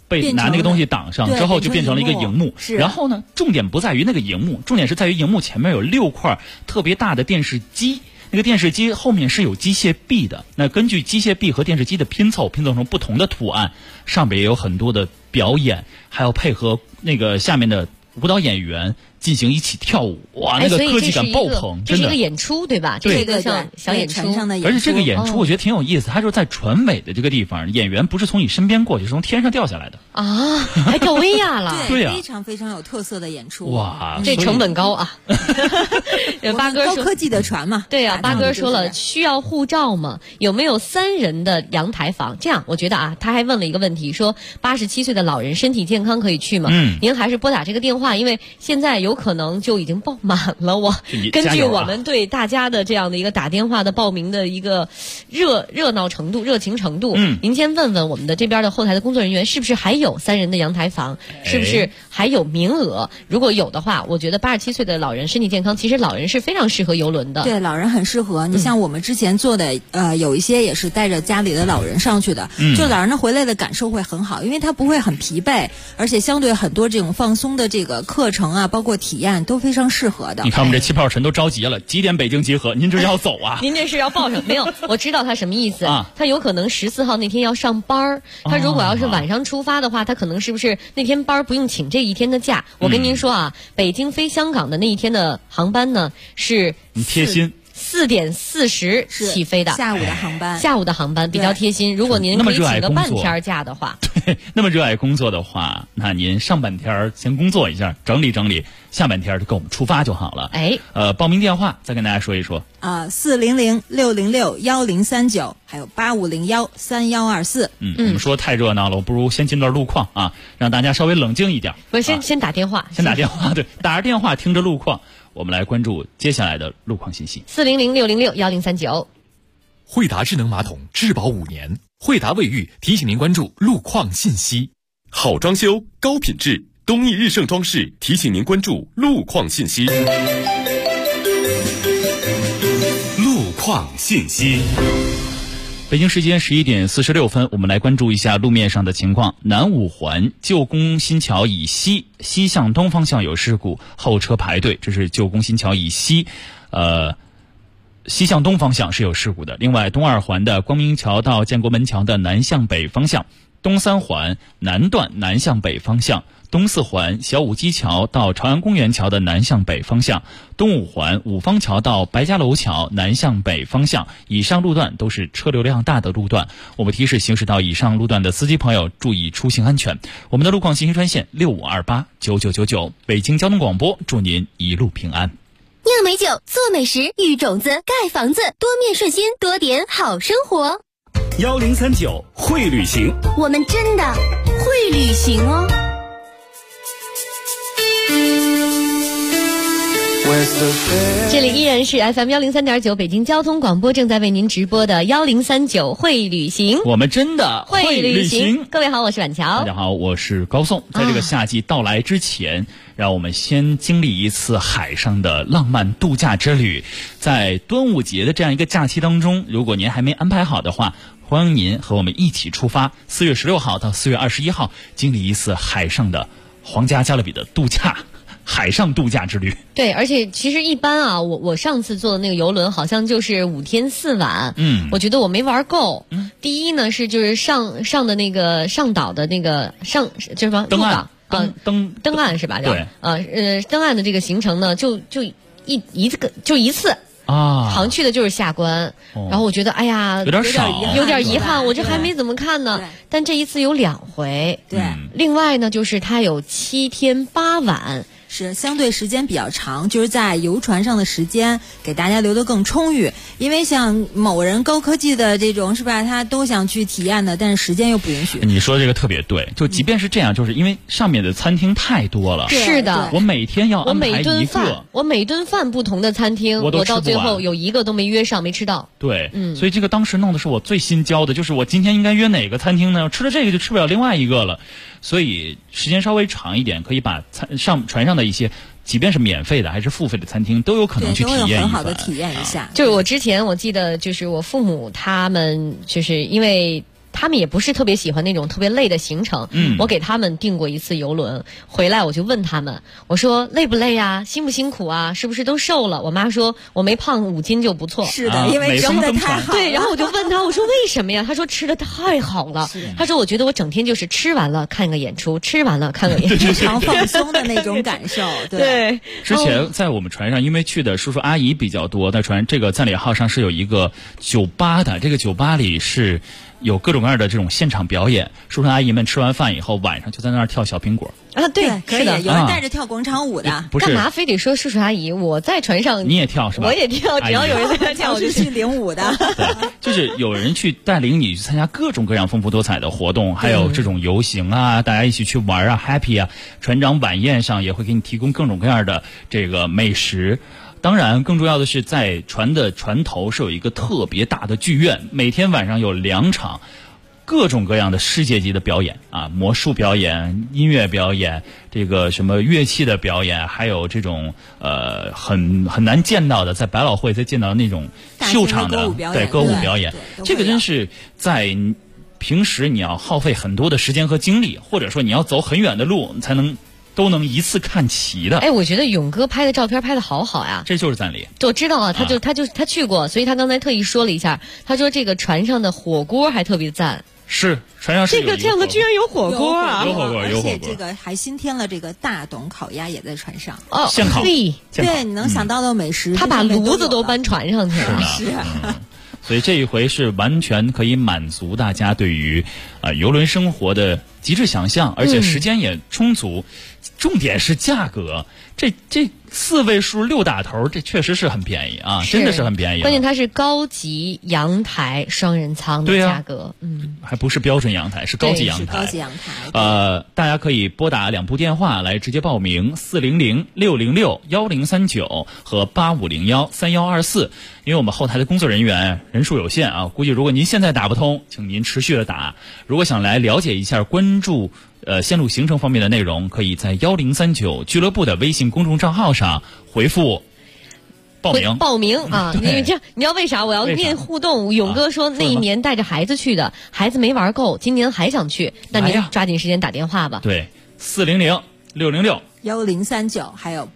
被拿那个东西挡上之后，就变成了一个荧幕。然后呢，重点不在于那个荧幕，重点是在于荧幕前面有6块特别大的电视机。那个电视机后面是有机械臂的，那根据机械臂和电视机的拼凑成不同的图案，上边也有很多的表演，还要配合那个下面的舞蹈演员进行一起跳舞，哇，那个科技感爆棚， 这是一个演出对吧？ 对， 这是一个像小演出， 而且这个演出我觉得挺有意思，它就是在船尾的这个地方，演员不是从你身边过去，是从天上掉下来的啊，还跳威亚了， 对呀， 非常非常有特色的演出， 哇， 这成本高啊！八哥说高科技的船嘛， 对啊，八哥说了需要护照吗？有没有3人的阳台房？这样我觉得啊，他还问了一个问题，说87岁的老人身体健康可以去吗？您还是拨打这个电话，因为现在有可能就已经爆满了。我根据我们对大家的这样的一个打电话的报名的一个热闹程度、热情程度，您先问问我们的这边的后台的工作人员，是不是还有3人的阳台房？是不是还有名额？如果有的话，我觉得87岁的老人身体健康，其实老人是非常适合游轮的。 对，老人很适合。你像我们之前做的，有一些也是带着家里的老人上去的，就老人的回来的感受会很好，因为他不会很疲惫，而且相对很多这种放松的这个课程啊，包括体验都非常适合的。 你看我们这气泡神都着急了，几点北京集合？您这是要走啊？ 您这是要报上？没有，我知道他什么意思啊。他有可能14号那天要上班，他如果要是晚上出发的话，他可能是不是那天班不用请这一天的假？我跟您说啊，北京飞香港的那一天的航班呢是你贴心。 4点40起飞的下午的航班， 下午的航班比较贴心。如果您可以请个半天假的话， 对，那么热爱工作的话，那您上半天先工作一下，整理整理，下半天就跟我们出发就好了。报名电话再跟大家说一说 400-606-1039，还有8501-3124。 我们说太热闹了，我不如先进段路况啊，让大家稍微冷静一点。 我先打电话， 先打电话，对，打着电话听着路况。我们来关注接下来的路况信息。 400-606-1039。 惠达智能马桶质保5年，惠达卫浴提醒您关注路况信息。 好装修，高品质，东义日盛装饰提醒您关注路况信息。路况信息。 北京时间11点46分，我们来关注一下路面上的情况。南五环旧宫新桥以西向东方向有事故，后车排队，这是旧宫新桥以西，西向东方向是有事故的。另外，东二环的光明桥到建国门桥的南向北方向，东三环南段南向北方向，东四环小武基桥到朝阳公园桥的南向北方向，东五环五方桥到白家楼桥南向北方向，以上路段都是车流量大的路段。我们提示行驶到以上路段的司机朋友注意出行安全。我们的路况信息专线65289999，北京交通广播，祝您一路平安。 酿美酒，做美食，育种子，盖房子，多面顺心，多点好生活。 1039会旅行， 我们真的会旅行哦。 这里依然是 FM103.9 北京交通广播正在为您直播的1039会旅行， 我们真的会旅行。 各位好，我是婉乔。 大家好，我是高颂。在这个夏季到来之前，让我们先经历一次海上的浪漫度假之旅。在端午节的这样一个假期当中，如果您还没安排好的话，欢迎您和我们一起出发，4月16号到4月21号，经历一次海上的皇家加勒比的度假。海上度假之旅。 对，而且其实一般啊，我上次坐的那个游轮好像就是5天4晚，我觉得我没玩够。第一呢是就是上的那个上岛的那个就是什么登岸登岸是吧？ 对， 登岸的这个行程呢就一次。常去的就是下关，然后我觉得哎呀有点少， 有点遗憾，我这还没怎么看呢。但这一次有2回， 对。 另外呢，就是它有7天8晚。 是相对时间比较长，就是在游船上的时间给大家留得更充裕，因为像某人高科技的这种是吧，他都想去体验的，但是时间又不允许。 你说这个特别对，就即便是这样，就是因为上面的餐厅太多了， 是的， 我每天要安排一个， 我每顿饭不同的餐厅，我到最后有一个都没约上，没吃到。 对，所以这个当时弄的是我最心焦的，就是我今天应该约哪个餐厅呢？吃了这个就吃不了另外一个了，所以时间稍微长一点，可以把船上的一些，即便是免费的还是付费的餐厅，都有可能去体验一番， 很好的体验一下。 就是我之前我记得，就是我父母他们就是因为他们也不是特别喜欢那种特别累的行程。我给他们订过一次游轮，回来我就问他们，我说累不累啊，辛不辛苦啊，是不是都瘦了？我妈说我没胖5斤就不错。 是的，因为吃的太好了。 对，然后我就问他，我说为什么呀？他说吃的太好了。他说我觉得我整天就是吃完了看个演出，吃完了看个演出， 非常放松的那种感受。对， 之前在我们船上，因为去的叔叔阿姨比较多，在船这个赞里号上是有一个酒吧的，这个酒吧里是有各种各样的这种现场表演，叔叔阿姨们吃完饭以后，晚上就在那儿跳小苹果。 啊，对，可以， 是的， 有人带着跳广场舞的。 干嘛非得说叔叔阿姨？我在船上你也跳是吧？ 我也跳，只要有人在那跳，我就去领舞的。 对，就是有人去带领你去参加各种各样丰富多彩的活动，还有这种游行啊，大家一起去玩啊 ，happy 啊。船长晚宴上也会给你提供各种各样的这个美食。当然，更重要的是，在船的船头是有一个特别大的剧院，每天晚上有2场。各种各样的世界级的表演啊，魔术表演、音乐表演，这个什么乐器的表演，还有这种很难见到的，在百老汇才见到的那种秀场的歌舞表演，这个真是在平时你要耗费很多的时间和精力，或者说你要走很远的路，你才都能一次看齐的。 哎，我觉得勇哥拍的照片拍的好好呀， 这就是赞里。 我知道啊，他去过，所以他刚才特意说了一下，他说这个船上的火锅还特别赞。 是船上是这样的居然有火锅啊！ 有火锅， 而且这个还新添了这个大董烤鸭也在船上哦， 现烤。 对，你能想到的美食， 他把炉子都搬船上去了。 是。 所以这一回是完全可以满足大家对于游轮生活的极致想象，而且时间也充足。重点是价格，这4位数6打头，这确实是很便宜啊，真的是很便宜。 关键它是高级阳台双人舱的价格， 还不是标准阳台，是高级阳台。 高级阳台。 大家可以拨打2部电话来直接报名，400-606-1039和8501-3124。因为我们后台的工作人员人数有限啊，估计如果您现在打不通，请您持续的打。如果想来了解一下关注线路行程方面的内容，可以在1039俱乐部的微信公众账号上回复报名啊！ 你要为啥？我要念互动。勇哥说那一年带着孩子去的，孩子没玩够，今年还想去，那您抓紧时间打电话吧。 对，400-606-1039， 还有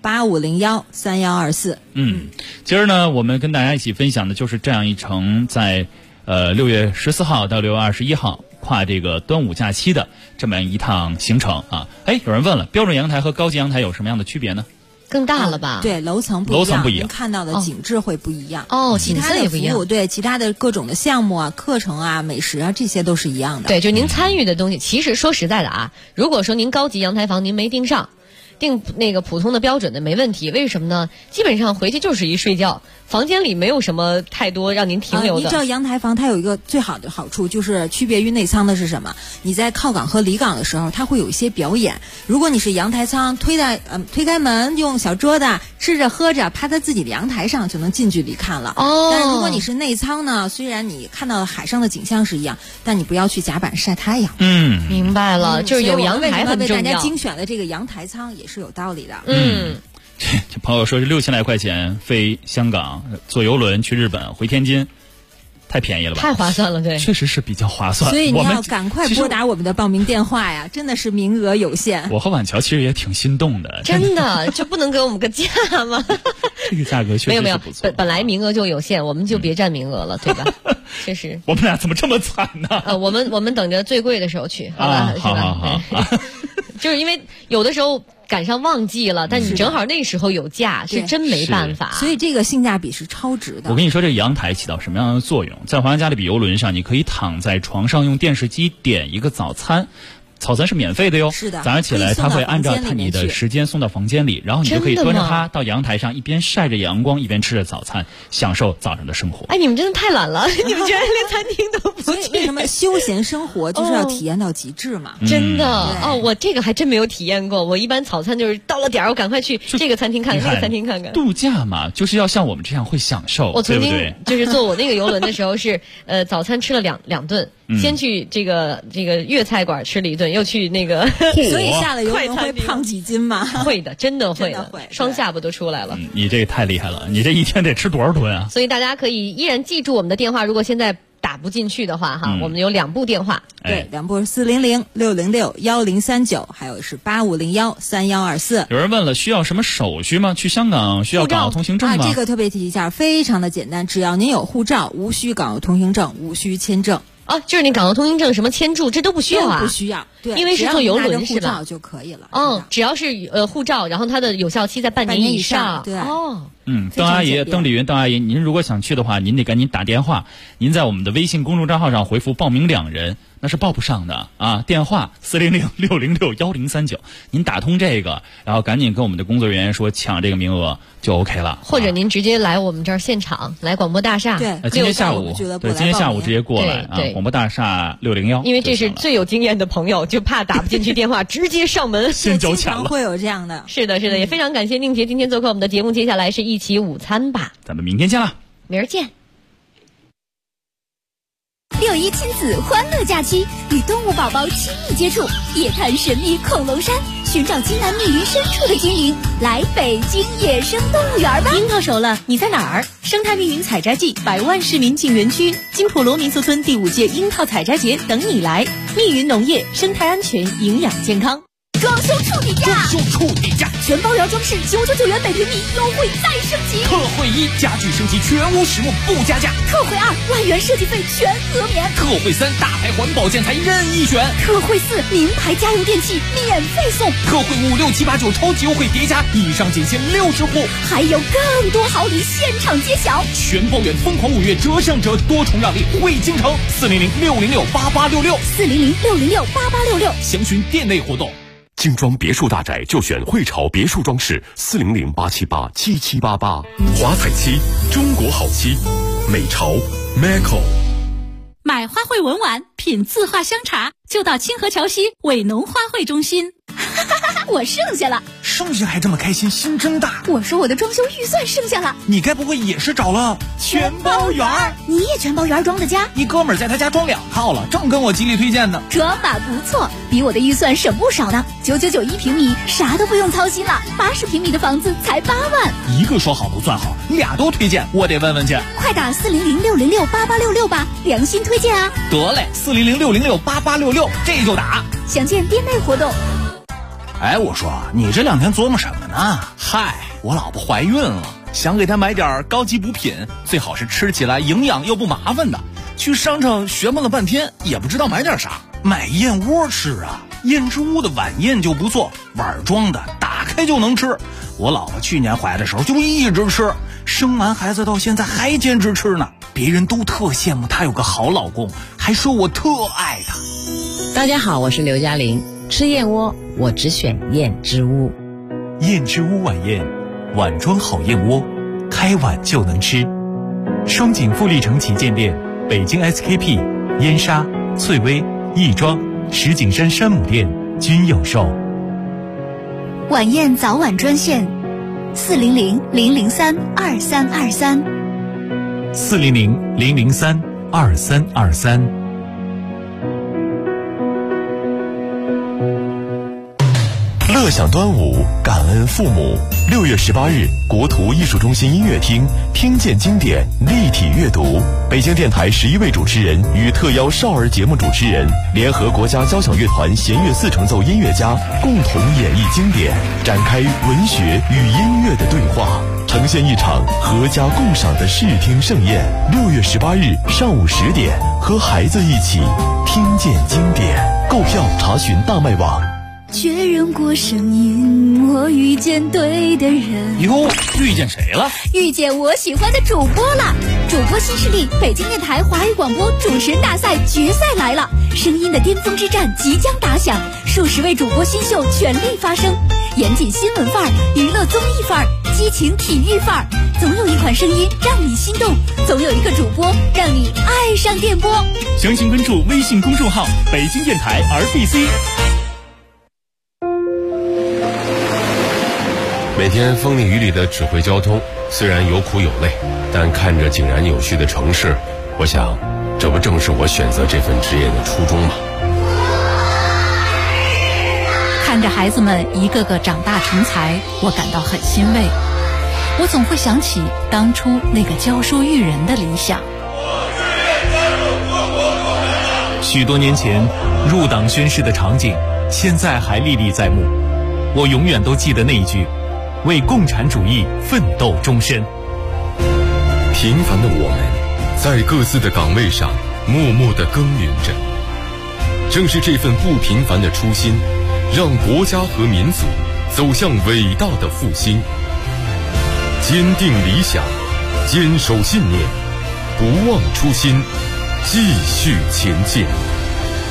8501-3124。 今儿呢，我们跟大家一起分享的就是这样一程在6月14号到6月21号。跨这个端午假期的这么一趟行程啊！哎，有人问了，标准阳台和高级阳台有什么样的区别呢？ 更大了吧？ 对，楼层不一样，看到的景致会不一样。其他的服务，对其他的各种的项目啊、课程啊、美食啊，这些都是一样的。 对，就您参与的东西，其实说实在的啊，如果说您高级阳台房您没订上，订那个普通的标准的没问题。为什么呢？基本上回去就是一睡觉。房间里没有什么太多让您停留的。 你知道阳台房它有一个最好的好处，就是区别于内舱的是什么？你在靠港和离港的时候，它会有一些表演。如果你是阳台舱，推开门，用小桌子吃着喝着，趴在自己的阳台上就能近距离看了。但是如果你是内舱呢，虽然你看到海上的景象是一样，但你不要去甲板晒太阳。 明白了，就是有阳台很重要。 为大家精选的这个阳台舱也是有道理的。 这朋友说是6000来块钱飞香港，坐游轮去日本回天津，太便宜了吧？ 太划算了，对， 确实是比较划算。 所以你要赶快拨打我们的报名电话呀，真的是名额有限。 我和婉乔其实也挺心动的， 真的就不能给我们个价吗？ 这个价格确实是不错。 本来名额就有限，我们就别占名额了，对吧？确实。 我们俩怎么这么惨呢？ 我们等着最贵的时候去，好吧？ 好。 就是因为有的时候赶上旺季了，但你正好那时候有假，是真没办法。 所以这个性价比是超值的。 我跟你说，这个阳台起到什么样的作用？在皇家加勒比游轮上，你可以躺在床上用电视机点一个早餐。早餐是免费的哟， 是的。 早上起来他会按照你的时间送到房间里，然后你就可以端着它到阳台上，一边晒着阳光，一边吃着早餐，享受早上的生活。 哎，你们真的太懒了，你们居然连餐厅都不去。 为什么休闲生活就是要体验到极致嘛？ 真的我这个还真没有体验过。我一般早餐就是到了点儿，我赶快去这个餐厅看看，那个餐厅看看。 度假嘛，就是要像我们这样会享受。 我曾经就是坐我那个游轮的时候是早餐吃了两顿。先去这个粤菜馆吃了一顿，又去那个， 所以下了游轮会胖几斤吗？ 会的，真的会的，双下巴都出来了。 你这个太厉害了，你这一天得吃多少顿啊？ 所以大家可以依然记住我们的电话，如果现在打打不进去的话哈，我们有2部电话， 对，2部400-606-1039，还有是8501-3124。 有人问了，需要什么手续吗？去香港需要港澳通行证吗？ 这个特别提一下，非常的简单，只要您有护照，无需港澳通行证，无需签证。 就是你港澳通行证、什么签注，这都不需要啊？ 不需要，对， 因为是坐邮轮是吧？ 护照就可以了。 只要是护照，然后它的有效期在半年以上。 对。 邓阿姨，邓丽云，邓阿姨，您如果想去的话，您得赶紧打电话。您在我们的微信公众账号上回复“报名2人”，那是报不上的啊。电话400-606-1039，您打通这个，然后赶紧跟我们的工作人员说抢这个名额就 OK 了。 或者您直接来我们这儿现场，来广播大厦。 对， 今天下午直接过来啊，广播大厦601。 因为这是最有经验的朋友，就怕打不进去电话，直接上门先交钱了。 会有这样的。 是的，也非常感谢宁杰今天做客我们的节目。接下来是一起午餐吧， 咱们明天见了， 明儿见。 6·1亲子欢乐假期，与动物宝宝亲密接触，夜探神秘恐龙山，寻找金南密云深处的精灵，来北京野生动物园吧！ 樱到手了，你在哪儿？生态密云采摘季，100万市民进园区，金普罗民俗村第5届樱桃采摘节等你来。密云农业，生态安全，营养健康。 装修处底价，全包园装饰999元每平米，优惠再升级。 特惠1，家具升级全屋实木不加价。 特惠2，万元设计费全额免。 特惠3，大牌环保建材任意选。 特惠4，名牌家用电器免费送。 特惠5、6、7、8、9超级优惠叠加，以上仅限60户， 还有更多好礼现场揭晓。 全包园疯狂5月折上折，多重让利惠京城。400-606-8866，400-606-8866，详询店内活动。 精装别墅大宅就选汇潮别墅装饰，400-878-7788。华彩漆，中国好漆，美潮 Maco。 买花卉文玩，品字画香茶，就到清河桥西伟农花卉中心。 我剩下了， 剩下还这么开心，心真大。 我说我的装修预算剩下了， 你该不会也是找了全包园？ 你也全包园装的家？ 一哥们儿在他家装2套了，正跟我极力推荐呢。 这把不错，比我的预算省不少呢。9991平米，啥都不用操心了。80平米的房子才8万。 一个说好不算好，2都推荐，我得问问去。 快打400-606-8866吧，良心推荐啊！ 得嘞，400-606-8866，这就打。 详见店内活动。 哎，我说你这2天琢磨什么呢？嗨，我老婆怀孕了，想给她买点高级补品，最好是吃起来营养又不麻烦的。去商场学摸了半天，也不知道买点啥。买燕窝吃啊，燕之屋的晚宴就不错，碗装的，打开就能吃。我老婆去年怀的时候就一直吃，生完孩子到现在还坚持吃呢。别人都特羡慕她有个好老公，还说我特爱她。 大家好，我是刘嘉玲。吃燕窝，我只选燕之屋。 燕之屋晚宴，碗装好燕窝，开碗就能吃。双井富力城旗舰店、北京 SKP、燕莎、翠微、亦庄、石景山山姆店均有售。 晚宴早晚专线400-003-2323。 400-003-2323。 乐享端午，感恩父母。6月18日，国图艺术中心音乐厅听见经典立体阅读，北京电台11位主持人与特邀少儿节目主持人联合国家交响乐团弦乐4重奏音乐家共同演绎经典，展开文学与音乐的对话，呈现一场合家共赏的视听盛宴。6月18日上午10点，和孩子一起听见经典。购票查询大麦网。 确认过声音，我遇见对的人。 哟，遇见谁了？ 遇见我喜欢的主播了。主播新势力，北京电台华语广播主持人大赛决赛来了，声音的巅峰之战即将打响，数十位主播新秀全力发声，严谨新闻范儿，娱乐综艺范儿，激情体育范儿，总有一款声音让你心动，总有一个主播让你爱上电波。 详情关注微信公众号北京电台 RBC。 每天风里雨里的指挥交通，虽然有苦有累，但看着井然有序的城市，我想，这不正是我选择这份职业的初衷吗？ 看着孩子们一个个长大成才，我感到很欣慰。我总会想起当初那个教书育人的理想。我许多年前入党宣誓的场景，现在还历历在目。我永远都记得那一句：为共产主义奋斗终身。 平凡的我们，在各自的岗位上默默地耕耘着。正是这份不平凡的初心，让国家和民族走向伟大的复兴。坚定理想，坚守信念，不忘初心，继续前进。